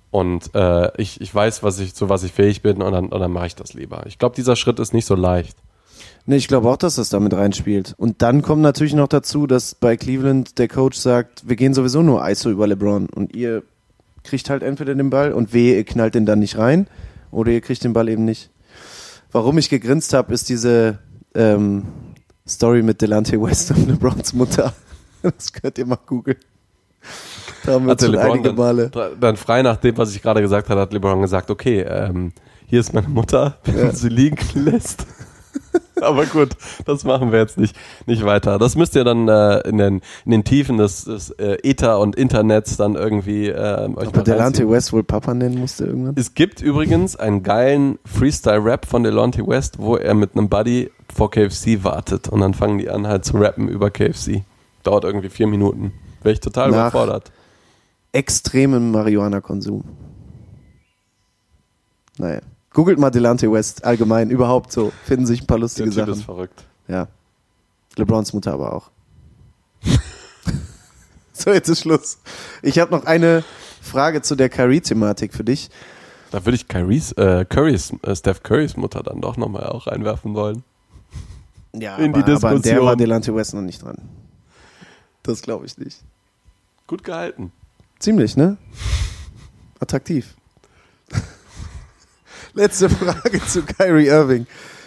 Und ich weiß, zu was ich fähig bin und dann mache ich das lieber. Ich glaube, dieser Schritt ist nicht so leicht. Nee, ich glaube auch, dass das damit reinspielt. Und dann kommt natürlich noch dazu, dass bei Cleveland der Coach sagt, wir gehen sowieso nur ISO über LeBron und ihr kriegt halt entweder den Ball und ihr knallt den dann nicht rein oder ihr kriegt den Ball eben nicht. Warum ich gegrinst habe, ist diese Story mit Delonte West und LeBrons Mutter. Das könnt ihr mal googeln. Da haben wir schon einige Male. Dann frei nach dem, was ich gerade gesagt habe, hat LeBron gesagt, okay, hier ist meine Mutter, wenn du sie liegen lässt. Aber gut, das machen wir jetzt nicht weiter. Das müsst ihr dann in den Tiefen des Ether und Internets dann irgendwie euch aber Delonte West wohl Papa nennen musste irgendwann? Es gibt übrigens einen geilen Freestyle-Rap von Delonte West, wo er mit einem Buddy vor KFC wartet und dann fangen die an halt zu rappen über KFC. Dauert irgendwie 4 Minuten. Wäre ich total überfordert. Extremem Marihuana-Konsum. Naja. Googelt mal Delonte West allgemein, überhaupt so. Finden sich ein paar lustige Sachen. Der Typ ist verrückt. Ja. LeBrons Mutter aber auch. So, jetzt ist Schluss. Ich habe noch eine Frage zu der Kyrie-Thematik für dich. Da würde ich Steph Currys Mutter dann doch nochmal auch reinwerfen wollen. Ja, in die Diskussion. Aber an der war Delonte West noch nicht dran. Das glaube ich nicht. Gut gehalten. Ziemlich, ne? Attraktiv. Letzte Frage zu Kyrie Irving.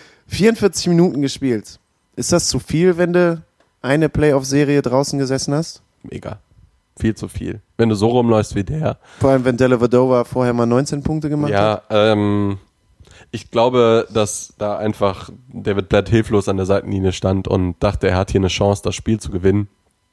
44 Minuten gespielt. Ist das zu viel, wenn du eine Playoff-Serie draußen gesessen hast? Mega. Viel zu viel. Wenn du so rumläufst wie der. Vor allem, wenn Dellavedova vorher mal 19 Punkte gemacht hat? Ja, ich glaube, dass da einfach David Blatt hilflos an der Seitenlinie stand und dachte, er hat hier eine Chance, das Spiel zu gewinnen.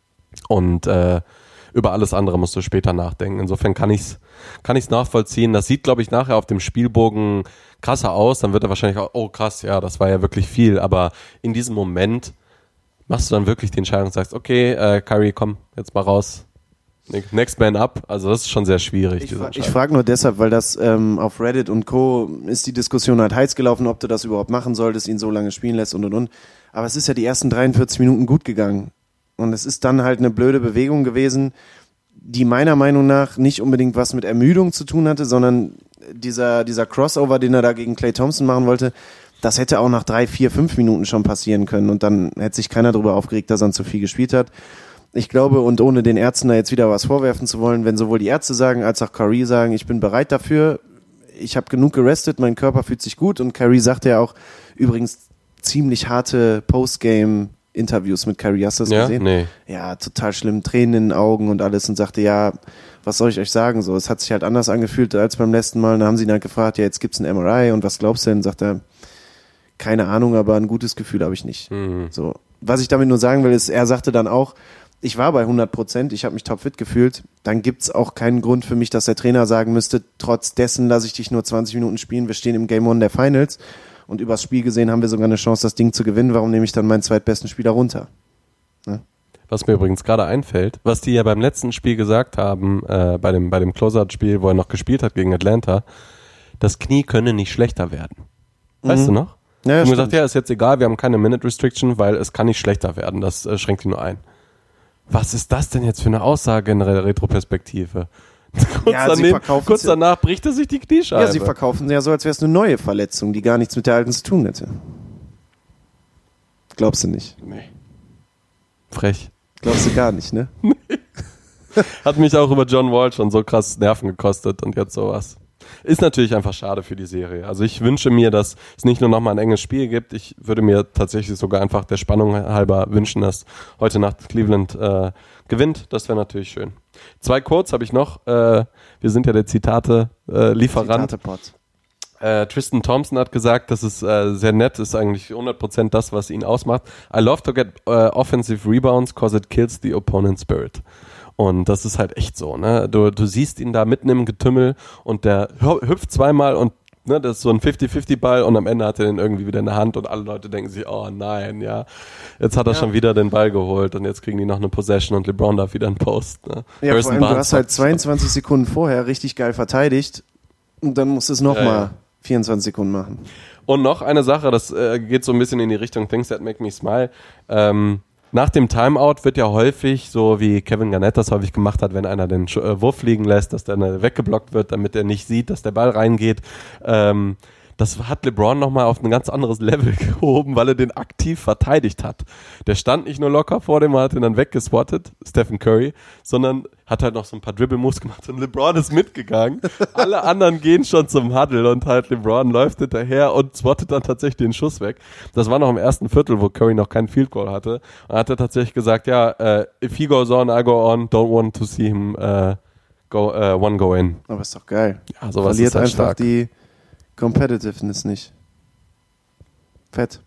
Und über alles andere musst du später nachdenken. Insofern kann ich's nachvollziehen. Das sieht, glaube ich, nachher auf dem Spielbogen krasser aus. Dann wird er wahrscheinlich auch, oh krass, ja, das war ja wirklich viel. Aber in diesem Moment machst du dann wirklich die Entscheidung und sagst, okay, Kyrie, komm, jetzt mal raus. Next man up. Also das ist schon sehr schwierig. Ich frage nur deshalb, weil das auf Reddit und Co. ist die Diskussion halt heiß gelaufen, ob du das überhaupt machen solltest, ihn so lange spielen lässt und. Aber es ist ja die ersten 43 Minuten gut gegangen. Und es ist dann halt eine blöde Bewegung gewesen, die meiner Meinung nach nicht unbedingt was mit Ermüdung zu tun hatte, sondern dieser Crossover, den er da gegen Klay Thompson machen wollte, das hätte auch nach 3, 4, 5 Minuten schon passieren können und dann hätte sich keiner darüber aufgeregt, dass er zu viel gespielt hat. Ich glaube, und ohne den Ärzten da jetzt wieder was vorwerfen zu wollen, wenn sowohl die Ärzte sagen, als auch Kyrie sagen, ich bin bereit dafür, ich habe genug gerestet, mein Körper fühlt sich gut und Kyrie sagte ja auch übrigens ziemlich harte Postgame-Interviews mit Kyrie, hast du das gesehen? Nee. Ja, total schlimm, Tränen in den Augen und alles und sagte, ja, was soll ich euch sagen, so, es hat sich halt anders angefühlt als beim letzten Mal, und da haben sie ihn halt gefragt, ja, jetzt gibt's ein MRI und was glaubst du denn, sagt er, keine Ahnung, aber ein gutes Gefühl habe ich nicht. So. Was ich damit nur sagen will, ist, er sagte dann auch, ich war bei 100%, ich habe mich topfit gefühlt, dann gibt's auch keinen Grund für mich, dass der Trainer sagen müsste, trotz dessen lasse ich dich nur 20 Minuten spielen, wir stehen im Game 1 der Finals und übers Spiel gesehen haben wir sogar eine Chance, das Ding zu gewinnen, warum nehme ich dann meinen zweitbesten Spieler runter? Ne? Was mir übrigens gerade einfällt, was die ja beim letzten Spiel gesagt haben, bei dem Closeout-Spiel, wo er noch gespielt hat gegen Atlanta, das Knie könne nicht schlechter werden. Weißt du noch? Ja, haben stimmt. gesagt, ja, ist jetzt egal, wir haben keine Minute Restriction, weil es kann nicht schlechter werden, das schränkt ihn nur ein. Was ist das denn jetzt für eine Aussage in der Retroperspektive? Kurz danach bricht er sich die Kniescheibe. Ja, sie verkaufen ja so, als wäre es eine neue Verletzung, die gar nichts mit der alten zu tun hätte. Glaubst du nicht? Nee. Frech. Glaubst du gar nicht, ne? Hat mich auch über John Wall schon so krass Nerven gekostet und jetzt sowas. Ist natürlich einfach schade für die Serie. Also ich wünsche mir, dass es nicht nur nochmal ein enges Spiel gibt. Ich würde mir tatsächlich sogar einfach der Spannung halber wünschen, dass heute Nacht Cleveland gewinnt. Das wäre natürlich schön. 2 kurz habe ich noch. Wir sind ja der Zitate-Lieferant. Zitate-Pod. Tristan Thompson hat gesagt, dass es sehr nett ist, eigentlich 100% das, was ihn ausmacht. I love to get offensive rebounds cause it kills the opponent's spirit. Und das ist halt echt so, ne? Du siehst ihn da mitten im Getümmel und der hüpft zweimal und ne, das ist so ein 50-50-Ball und am Ende hat er den irgendwie wieder in der Hand und alle Leute denken sich, oh nein, ja, jetzt hat er schon wieder den Ball geholt und jetzt kriegen die noch eine Possession und LeBron darf wieder einen Post. Ne? Ja, vor allem, du hast halt 22 Sekunden vorher richtig geil verteidigt und dann musst du es nochmal 24 Sekunden machen. Und noch eine Sache, das geht so ein bisschen in die Richtung Things that make me smile. Nach dem Timeout wird ja häufig, so wie Kevin Garnett das häufig gemacht hat, wenn einer den Wurf fliegen lässt, dass der weggeblockt wird, damit er nicht sieht, dass der Ball reingeht. Das hat LeBron nochmal auf ein ganz anderes Level gehoben, weil er den aktiv verteidigt hat. Der stand nicht nur locker vor dem, hat ihn dann weggeswattet, Stephen Curry, sondern hat halt noch so ein paar Dribble-Moves gemacht und LeBron ist mitgegangen. Alle anderen gehen schon zum Huddle und halt LeBron läuft hinterher und swattet dann tatsächlich den Schuss weg. Das war noch im ersten Viertel, wo Curry noch keinen Field Goal hatte. Und hat er tatsächlich gesagt, if he goes on, I go on, don't want to see him go in. Aber ist doch geil. Ja, sowas verliert ist halt einfach stark. die Competitiveness nicht. Fett.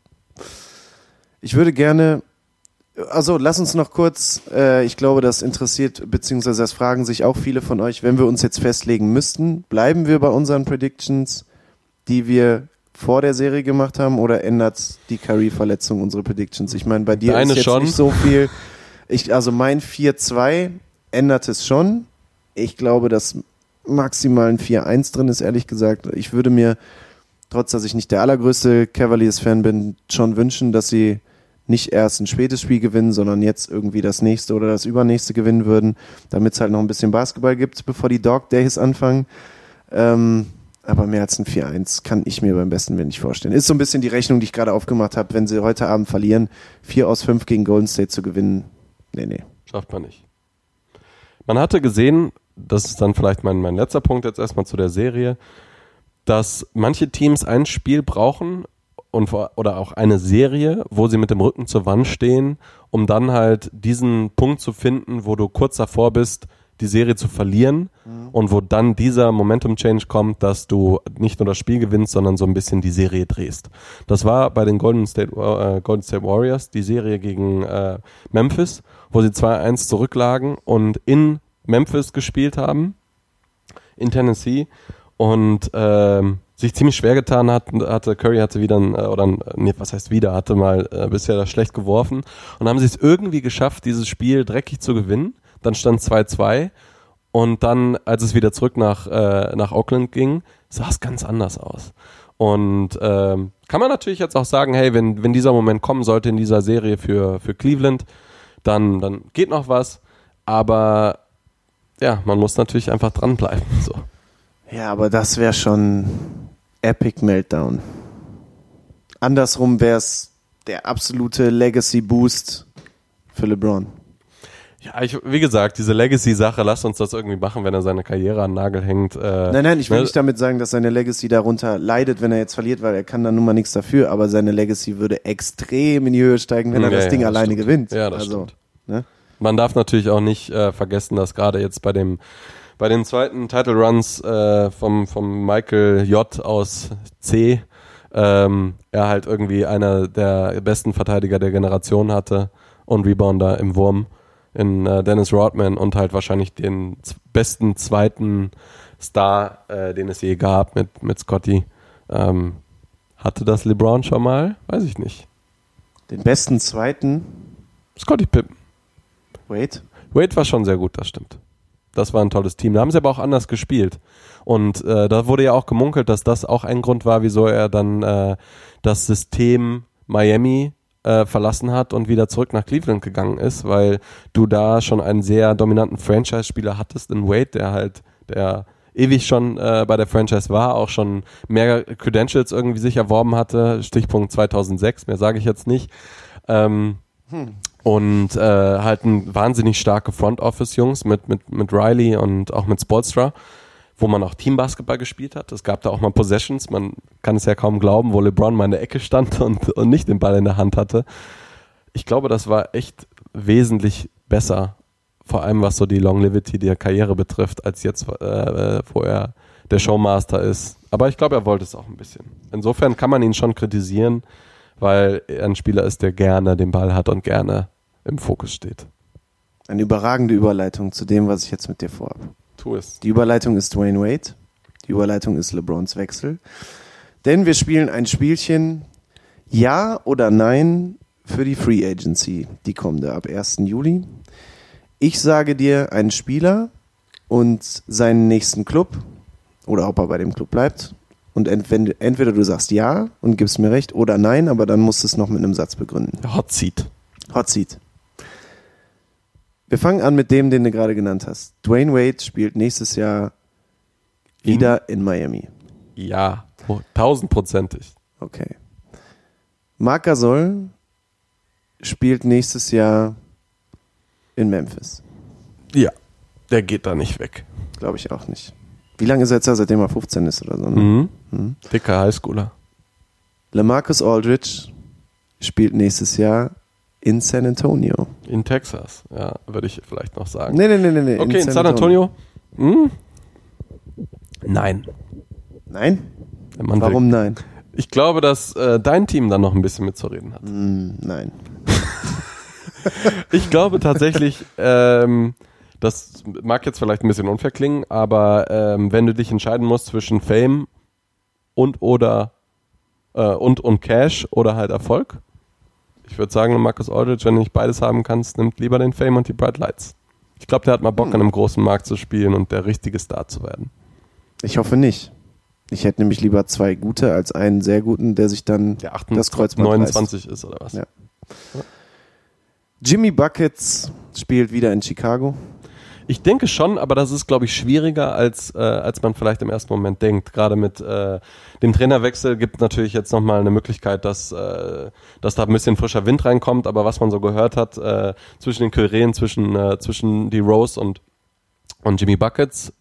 Ich würde gerne, also lass uns noch kurz, ich glaube, das interessiert, beziehungsweise das fragen sich auch viele von euch, wenn wir uns jetzt festlegen müssten, bleiben wir bei unseren Predictions, die wir vor der Serie gemacht haben, oder ändert die Curry-Verletzung unsere Predictions? Ich meine, bei dir Deine ist jetzt schon. nicht so viel. Also mein 4-2 ändert es schon. Ich glaube, dass maximal ein 4-1 drin ist, ehrlich gesagt. Ich würde mir, trotz dass ich nicht der allergrößte Cavaliers-Fan bin, schon wünschen, dass sie nicht erst ein spätes Spiel gewinnen, sondern jetzt irgendwie das nächste oder das übernächste gewinnen würden, damit es halt noch ein bisschen Basketball gibt, bevor die Dog Days anfangen. Aber mehr als ein 4-1 kann ich mir beim besten Willen nicht vorstellen. Ist so ein bisschen die Rechnung, die ich gerade aufgemacht habe, wenn sie heute Abend verlieren, 4 aus 5 gegen Golden State zu gewinnen. Nee. Schafft man nicht. Man hatte gesehen, das ist dann vielleicht mein letzter Punkt jetzt erstmal zu der Serie, dass manche Teams ein Spiel brauchen oder auch eine Serie, wo sie mit dem Rücken zur Wand stehen, um dann halt diesen Punkt zu finden, wo du kurz davor bist, die Serie zu verlieren und wo dann dieser Momentum-Change kommt, dass du nicht nur das Spiel gewinnst, sondern so ein bisschen die Serie drehst. Das war bei den Golden State Warriors die Serie gegen Memphis, wo sie 2-1 zurücklagen und in Memphis gespielt haben, in Tennessee, und sich ziemlich schwer getan hatte. Curry hatte wieder, hatte mal bisher das schlecht geworfen, und haben sie es irgendwie geschafft, dieses Spiel dreckig zu gewinnen. Dann stand 2-2 und dann, als es wieder zurück nach Oakland ging, sah es ganz anders aus. Und kann man natürlich jetzt auch sagen, hey, wenn dieser Moment kommen sollte in dieser Serie für Cleveland, dann geht noch was, aber ja, man muss natürlich einfach dranbleiben. So. Ja, aber das wäre schon Epic Meltdown. Andersrum wäre es der absolute Legacy-Boost für LeBron. Ja, wie gesagt, diese Legacy-Sache, lasst uns das irgendwie machen, wenn er seine Karriere an den Nagel hängt. Nein, ich will nicht damit sagen, dass seine Legacy darunter leidet, wenn er jetzt verliert, weil er kann dann nun mal nichts dafür, aber seine Legacy würde extrem in die Höhe steigen, wenn er das Ding alleine gewinnt. Ja, das stimmt. Ne? Man darf natürlich auch nicht vergessen, dass gerade jetzt bei den zweiten Title Runs vom Michael J. aus C. Er halt irgendwie einer der besten Verteidiger der Generation hatte und Rebounder im Wurm in Dennis Rodman und halt wahrscheinlich den besten zweiten Star, den es je gab mit Scottie. Hatte das LeBron schon mal? Weiß ich nicht. Den besten zweiten? Scottie Pippen. Wade war schon sehr gut, das stimmt. Das war ein tolles Team. Da haben sie aber auch anders gespielt. Und da wurde ja auch gemunkelt, dass das auch ein Grund war, wieso er dann das System Miami verlassen hat und wieder zurück nach Cleveland gegangen ist, weil du da schon einen sehr dominanten Franchise-Spieler hattest in Wade, der ewig schon bei der Franchise war, auch schon mehr Credentials irgendwie sich erworben hatte, Stichpunkt 2006, mehr sage ich jetzt nicht. Und halt ein wahnsinnig starke Front-Office-Jungs mit Riley und auch mit Spoelstra, wo man auch Teambasketball gespielt hat. Es gab da auch mal Possessions, man kann es ja kaum glauben, wo LeBron mal in der Ecke stand und nicht den Ball in der Hand hatte. Ich glaube, das war echt wesentlich besser, vor allem was so die Longevity der Karriere betrifft, als jetzt, wo er der Showmaster ist. Aber ich glaube, er wollte es auch ein bisschen. Insofern kann man ihn schon kritisieren, weil er ein Spieler ist, der gerne den Ball hat und gerne im Fokus steht. Eine überragende Überleitung zu dem, was ich jetzt mit dir vorhabe. Tu es. Die Überleitung ist Dwayne Wade. Die Überleitung ist LeBrons Wechsel. Denn wir spielen ein Spielchen Ja oder Nein für die Free Agency, die kommende ab 1. Juli. Ich sage dir einen Spieler und seinen nächsten Club oder ob er bei dem Club bleibt. Und entweder du sagst Ja und gibst mir recht oder Nein, aber dann musst du es noch mit einem Satz begründen. Hot Seat. Hot Seat. Wir fangen an mit dem, den du gerade genannt hast. Dwayne Wade spielt nächstes Jahr wieder in Miami. Ja, 1000%ig. Okay. Marc Gasol spielt nächstes Jahr in Memphis. Ja, der geht da nicht weg. Glaube ich auch nicht. Wie lange ist er jetzt da, seitdem er 15 ist oder so? Ne? Dicker Highschooler. LaMarcus Aldridge spielt nächstes Jahr in San Antonio. In Texas, ja, würde ich vielleicht noch sagen. Nee. Okay, in San Antonio? Nein. Nein? Man Warum nein? Ich glaube, dass dein Team dann noch ein bisschen mitzureden hat. Nein. Ich glaube tatsächlich, das mag jetzt vielleicht ein bisschen unfair klingen, aber wenn du dich entscheiden musst zwischen Fame und Cash oder halt Erfolg, ich würde sagen, Marcus Aldridge, wenn du nicht beides haben kannst, nimmt lieber den Fame und die Bright Lights. Ich glaube, der hat mal Bock, an einem großen Markt zu spielen und der richtige Star zu werden. Ich hoffe nicht. Ich hätte nämlich lieber 2 gute als einen sehr guten, der sich dann der das Kreuzband 29 ist oder was? Ja. Jimmy Buckets spielt wieder in Chicago. Ich denke schon, aber das ist, glaube ich, schwieriger, als man vielleicht im ersten Moment denkt. Gerade mit dem Trainerwechsel gibt natürlich jetzt nochmal eine Möglichkeit, dass da ein bisschen frischer Wind reinkommt. Aber was man so gehört hat, zwischen den Kyren, zwischen die Rose und Jimmy Buckets,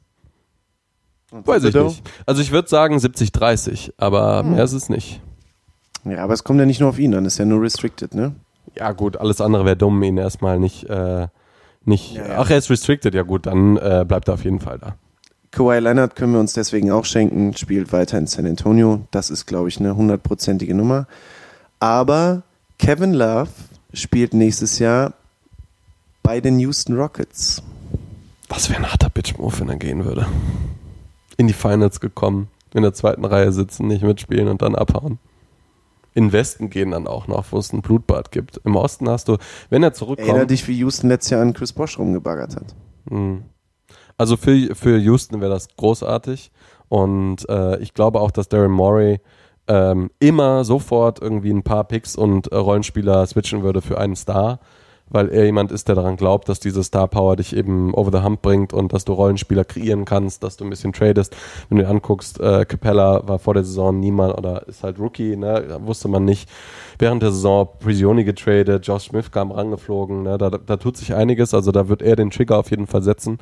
weiß ich nicht. Also ich würde sagen 70-30, aber mehr ist es nicht. Ja, aber es kommt ja nicht nur auf ihn an, ist ja nur restricted, ne? Ja gut, alles andere wäre dumm, ihn erstmal nicht. Ach, er ist restricted, ja gut, dann bleibt er auf jeden Fall da. Kawhi Leonard können wir uns deswegen auch schenken, spielt weiter in San Antonio. Das ist, glaube ich, eine 100%ige Nummer. Aber Kevin Love spielt nächstes Jahr bei den Houston Rockets. Was wäre ein harter Bitch-Move, wenn er gehen würde. In die Finals gekommen, in der zweiten Reihe sitzen, nicht mitspielen und dann abhauen. In den Westen gehen dann auch noch, wo es ein Blutbad gibt. Im Osten hast du, wenn er zurückkommt... Erinner dich, wie Houston letztes Jahr an Chris Bosh rumgebaggert hat. Also für Houston wäre das großartig. Und ich glaube auch, dass Daryl Morey immer sofort irgendwie ein paar Picks und Rollenspieler switchen würde für einen Star, weil er jemand ist, der daran glaubt, dass diese Star-Power dich eben over the hump bringt und dass du Rollenspieler kreieren kannst, dass du ein bisschen tradest. Wenn du dir anguckst, Capella war vor der Saison niemand oder ist halt Rookie, ne, da wusste man nicht. Während der Saison Prigioni getradet, Josh Smith kam rangeflogen, ne, da tut sich einiges, also da wird er den Trigger auf jeden Fall setzen.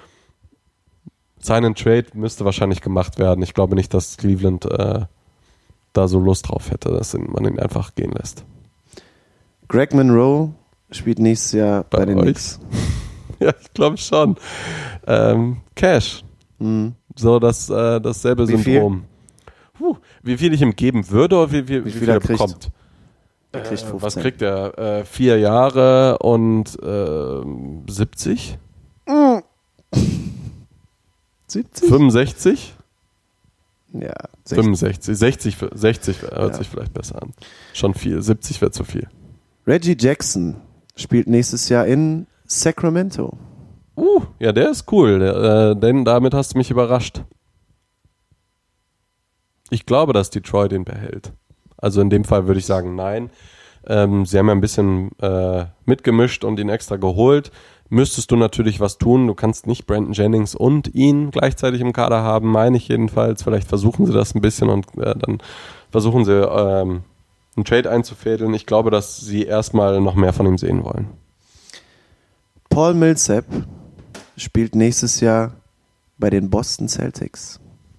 Sign and Trade müsste wahrscheinlich gemacht werden. Ich glaube nicht, dass Cleveland da so Lust drauf hätte, dass man ihn einfach gehen lässt. Greg Monroe spielt nächstes Jahr bei den euch? Knicks. Ja, ich glaube schon. Cash. So dasselbe Wie Syndrom. Wie viel ich ihm geben würde oder wie viel er kriegt? bekommt? Er kriegt 15. Was kriegt er? 4 Jahre und 70? 70? 65? Ja, 65. 60 hört sich vielleicht besser an. Schon viel. 70 wäre zu viel. Reggie Jackson spielt nächstes Jahr in Sacramento. Ja, der ist cool. Denn damit hast du mich überrascht. Ich glaube, dass Detroit ihn behält. Also in dem Fall würde ich sagen, nein. Sie haben ja ein bisschen mitgemischt und ihn extra geholt. Müsstest du natürlich was tun. Du kannst nicht Brandon Jennings und ihn gleichzeitig im Kader haben, meine ich jedenfalls. Vielleicht versuchen sie das ein bisschen und dann versuchen sie einen Trade einzufädeln. Ich glaube, dass sie erstmal noch mehr von ihm sehen wollen. Paul Millsap spielt nächstes Jahr bei den Boston Celtics.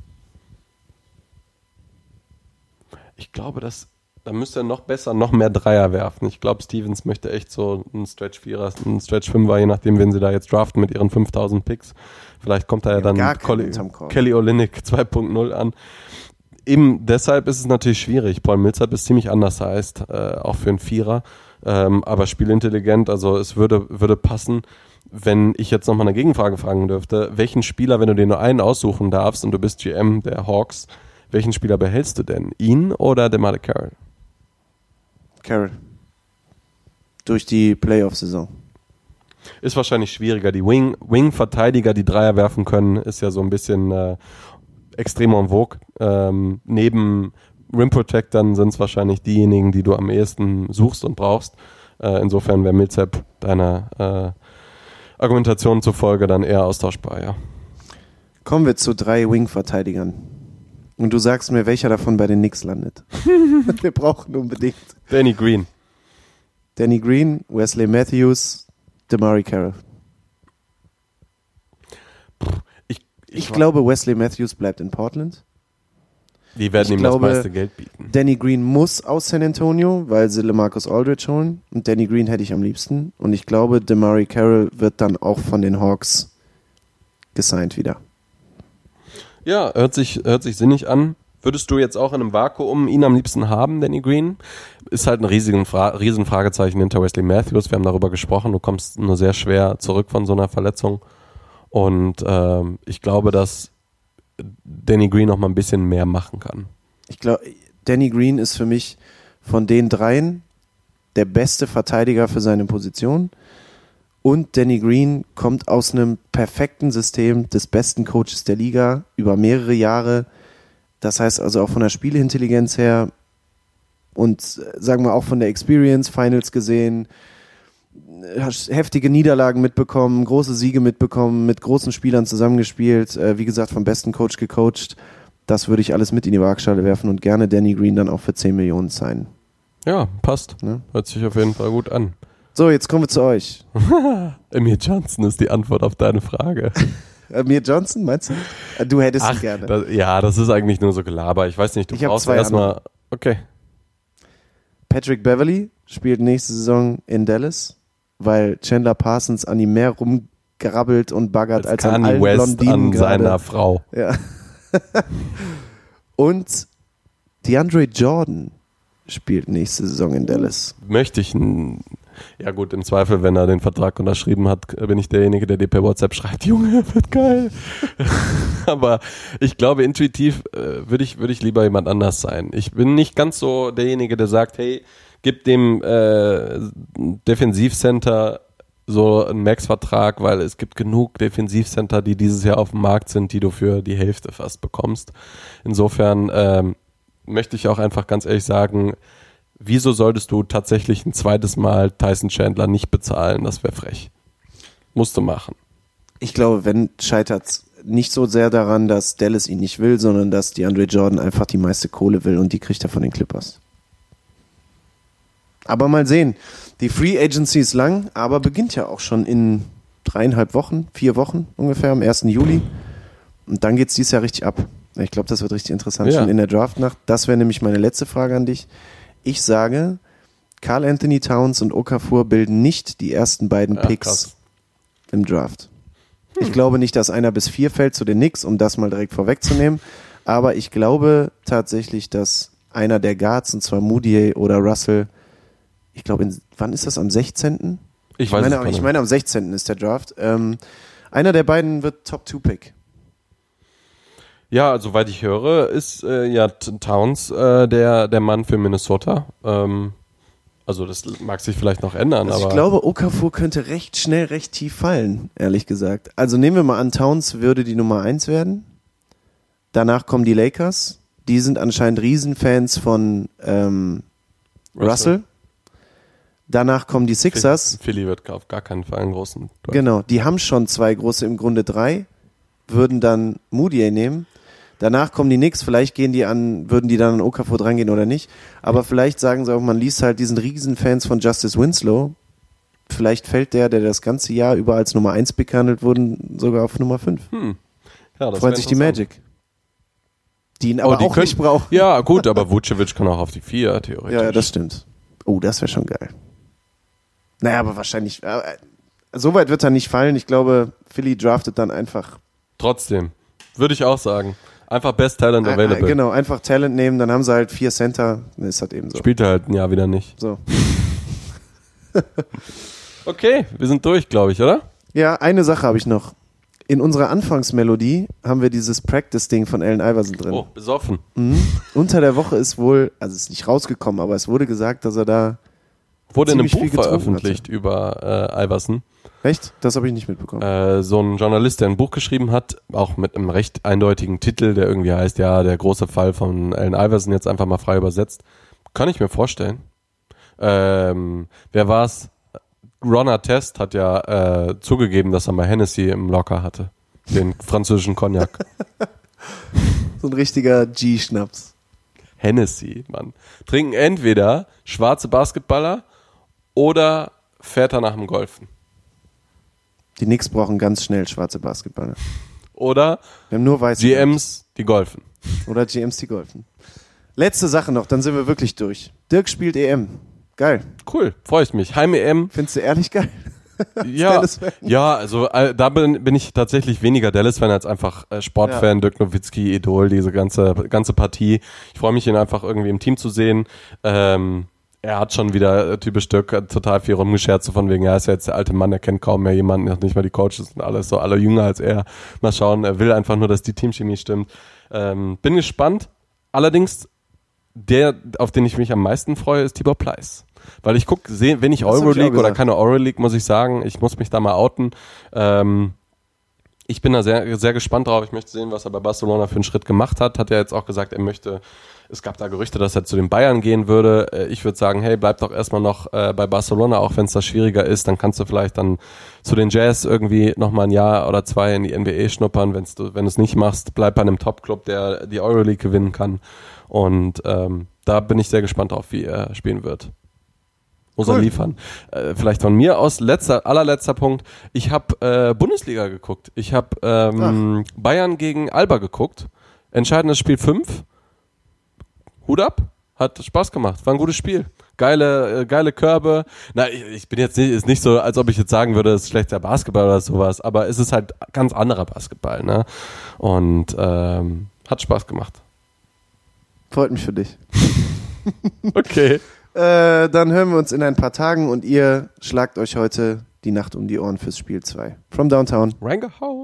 Ich glaube, da müsste er noch besser, noch mehr Dreier werfen. Ich glaube, Stevens möchte echt so einen Stretch-Vierer, einen Stretch-Fünfer, je nachdem, wen sie da jetzt draften mit ihren 5000 Picks. Vielleicht kommt da ja dann Kelly Olynyk 2.0 an. Eben deshalb ist es natürlich schwierig. Paul Millsap ist ziemlich undersized, auch für einen Vierer, aber spielintelligent. Also es würde passen, wenn ich jetzt nochmal eine Gegenfrage fragen dürfte. Welchen Spieler, wenn du dir nur einen aussuchen darfst und du bist GM der Hawks, welchen Spieler behältst du denn? Ihn oder DeMar Carroll? Carroll. Durch die Playoff-Saison. Ist wahrscheinlich schwieriger. Die Wing-Verteidiger, die Dreier werfen können, ist ja so ein bisschen extrem en vogue. Neben Rim-Protectern sind es wahrscheinlich diejenigen, die du am ehesten suchst und brauchst. Insofern wäre Millsap deiner Argumentation zufolge dann eher austauschbar, ja. Kommen wir zu 3 Wing-Verteidigern. Und du sagst mir, welcher davon bei den Knicks landet. Wir brauchen unbedingt Danny Green. Danny Green, Wesley Matthews, DeMarre Carroll. Ich glaube, Wesley Matthews bleibt in Portland. Die werden ihm das meiste Geld bieten. Danny Green muss aus San Antonio, weil sie LaMarcus Aldridge holen. Und Danny Green hätte ich am liebsten. Und ich glaube, DeMarre Carroll wird dann auch von den Hawks gesigned wieder. Ja, hört sich sinnig an. Würdest du jetzt auch in einem Vakuum ihn am liebsten haben, Danny Green? Ist halt ein riesen Fragezeichen hinter Wesley Matthews. Wir haben darüber gesprochen. Du kommst nur sehr schwer zurück von so einer Verletzung. Und ich glaube, dass Danny Green noch mal ein bisschen mehr machen kann. Ich glaube, Danny Green ist für mich von den dreien der beste Verteidiger für seine Position. Und Danny Green kommt aus einem perfekten System des besten Coaches der Liga über mehrere Jahre. Das heißt also auch von der Spielintelligenz her und sagen wir auch von der Experience, Finals gesehen, heftige Niederlagen mitbekommen, große Siege mitbekommen, mit großen Spielern zusammengespielt, wie gesagt vom besten Coach gecoacht. Das würde ich alles mit in die Waagschale werfen und gerne Danny Green dann auch für 10 Millionen signen. Ja, passt. Ja. Hört sich auf jeden Fall gut an. So, jetzt kommen wir zu euch. Amir Johnson ist die Antwort auf deine Frage. Amir Johnson, meinst du? Du hättest ihn gerne. Das ist eigentlich nur so Gelaber. Ich weiß nicht, du brauchst erstmal. Okay. Patrick Beverley spielt nächste Saison in Dallas, weil Chandler Parsons an ihm mehr rumgrabbelt und baggert als an allen West Blondinen an gerade. seiner Frau. Ja. Und DeAndre Jordan spielt nächste Saison in Dallas. Möchte ich ja gut, im Zweifel, wenn er den Vertrag unterschrieben hat, bin ich derjenige, der dir per WhatsApp schreibt, Junge, wird geil. Aber ich glaube, intuitiv würde ich lieber jemand anders sein. Ich bin nicht ganz so derjenige, der sagt, hey, gib dem Defensivcenter so einen Max-Vertrag, weil es gibt genug Defensivcenter, die dieses Jahr auf dem Markt sind, die du für die Hälfte fast bekommst. Insofern möchte ich auch einfach ganz ehrlich sagen, wieso solltest du tatsächlich ein zweites Mal Tyson Chandler nicht bezahlen? Das wäre frech. Musst du machen. Ich glaube, wenn scheitert es nicht so sehr daran, dass Dallas ihn nicht will, sondern dass DeAndre Jordan einfach die meiste Kohle will und die kriegt er von den Clippers. Aber mal sehen. Die Free Agency ist lang, aber beginnt ja auch schon in 4 Wochen ungefähr, am 1. Juli. Und dann geht es dieses Jahr richtig ab. Ich glaube, das wird richtig interessant, schon in der Draftnacht. Das wäre nämlich meine letzte Frage an dich. Ich sage, Karl Anthony Towns und Okafor bilden nicht die ersten beiden Picks im Draft. Ich glaube nicht, dass 1 bis 4 fällt zu den Knicks, um das mal direkt vorwegzunehmen. Aber ich glaube tatsächlich, dass einer der Guards, und zwar Moutier oder Russell, ich glaube, wann ist das? Am 16.? Ich meine, am 16. ist der Draft. Einer der beiden wird Top-2-Pick. Ja, also, soweit ich höre, ist Towns der Mann für Minnesota. Also das mag sich vielleicht noch ändern. Also aber ich glaube, Okafor könnte recht schnell, recht tief fallen, ehrlich gesagt. Also nehmen wir mal an, Towns würde die Nummer 1 werden. Danach kommen die Lakers. Die sind anscheinend Riesenfans von Russell. Danach kommen die Sixers. Philly wird auf gar keinen Fall einen großen. Genau, die haben schon 2 große, im Grunde 3. Würden dann Moutier nehmen. Danach kommen die Knicks, vielleicht würden die dann an Okafor drangehen oder nicht. Aber vielleicht sagen sie auch, man liest halt diesen Riesenfans von Justice Winslow. Vielleicht fällt der das ganze Jahr über als Nummer 1 Pick gehandelt wurde, sogar auf Nummer 5. Ja, das freut sich die Magic. Die ihn aber auch nicht brauchen. Ja, gut, aber Vucevic kann auch auf die 4, theoretisch. Ja, das stimmt. Oh, das wäre schon geil. Naja, aber wahrscheinlich, so weit wird er nicht fallen. Ich glaube, Philly draftet dann einfach. Trotzdem, würde ich auch sagen. Einfach Best Talent available. Genau, einfach Talent nehmen, dann haben sie halt 4 Center. Dann ist halt eben so. Spielt er halt ein Jahr wieder nicht. So. Okay, wir sind durch, glaube ich, oder? Ja, eine Sache habe ich noch. In unserer Anfangsmelodie haben wir dieses Practice-Ding von Allen Iverson drin. Oh, besoffen. Unter der Woche ist wohl, also ist nicht rausgekommen, aber es wurde gesagt, dass er da wurde in einem Buch viel getrunken veröffentlicht über Iverson. Echt? Das habe ich nicht mitbekommen. So ein Journalist, der ein Buch geschrieben hat, auch mit einem recht eindeutigen Titel, der irgendwie heißt, ja, der große Fall von Allen Iverson, jetzt einfach mal frei übersetzt. Kann ich mir vorstellen. Wer war's? Ron Artest hat ja zugegeben, dass er mal Hennessy im Locker hatte. Den französischen Cognac. So ein richtiger G-Schnaps. Hennessy, Mann. Trinken entweder schwarze Basketballer oder Väter nach dem Golfen. Die Knicks brauchen ganz schnell schwarze Basketballer. Oder Wir haben nur weiße. GMs, die golfen. Oder GMs, die golfen. Letzte Sache noch, dann sind wir wirklich durch. Dirk spielt EM. Geil. Cool, freue ich mich. Heim-EM. Findest du ehrlich geil? Ja, Dallas-Fan? ja, also da bin ich tatsächlich weniger Dallas-Fan als einfach Sportfan, Dirk Nowitzki, Idol, diese ganze Partie. Ich freue mich, ihn einfach irgendwie im Team zu sehen. Er hat schon wieder typisch Dirk total viel rumgescherzt, so von wegen, er ist ja jetzt der alte Mann, er kennt kaum mehr jemanden, hat nicht mal die Coaches und alles, so alle jünger als er. Mal schauen, er will einfach nur, dass die Teamchemie stimmt. Bin gespannt. Allerdings, der, auf den ich mich am meisten freue, ist Tibor Pleiss. Weil ich gucke wenig Euroleague oder keine Euroleague, muss ich sagen. Ich muss mich da mal outen. Ich bin da sehr, sehr gespannt drauf. Ich möchte sehen, was er bei Barcelona für einen Schritt gemacht hat. Hat er jetzt auch gesagt, es gab da Gerüchte, dass er zu den Bayern gehen würde. Ich würde sagen, hey, bleib doch erstmal noch bei Barcelona, auch wenn es da schwieriger ist. Dann kannst du vielleicht dann zu den Jazz irgendwie nochmal ein Jahr oder zwei in die NBA schnuppern. Wenn du es nicht machst, bleib bei einem Top-Club, der die Euroleague gewinnen kann. Und da bin ich sehr gespannt drauf, wie er spielen wird. Muss er liefern. Vielleicht von mir aus, allerletzter Punkt. Ich habe Bundesliga geguckt. Ich habe Bayern gegen Alba geguckt. Entscheidendes Spiel 5. Hut ab. Hat Spaß gemacht. War ein gutes Spiel. Geile Körbe. Na, ich bin jetzt nicht, ist nicht so, als ob ich jetzt sagen würde, es ist schlechter Basketball oder sowas, aber es ist halt ganz anderer Basketball, ne? Und hat Spaß gemacht. Freut mich für dich. Okay. Dann hören wir uns in ein paar Tagen und ihr schlagt euch heute die Nacht um die Ohren fürs Spiel 2. From Downtown. Reingehauen.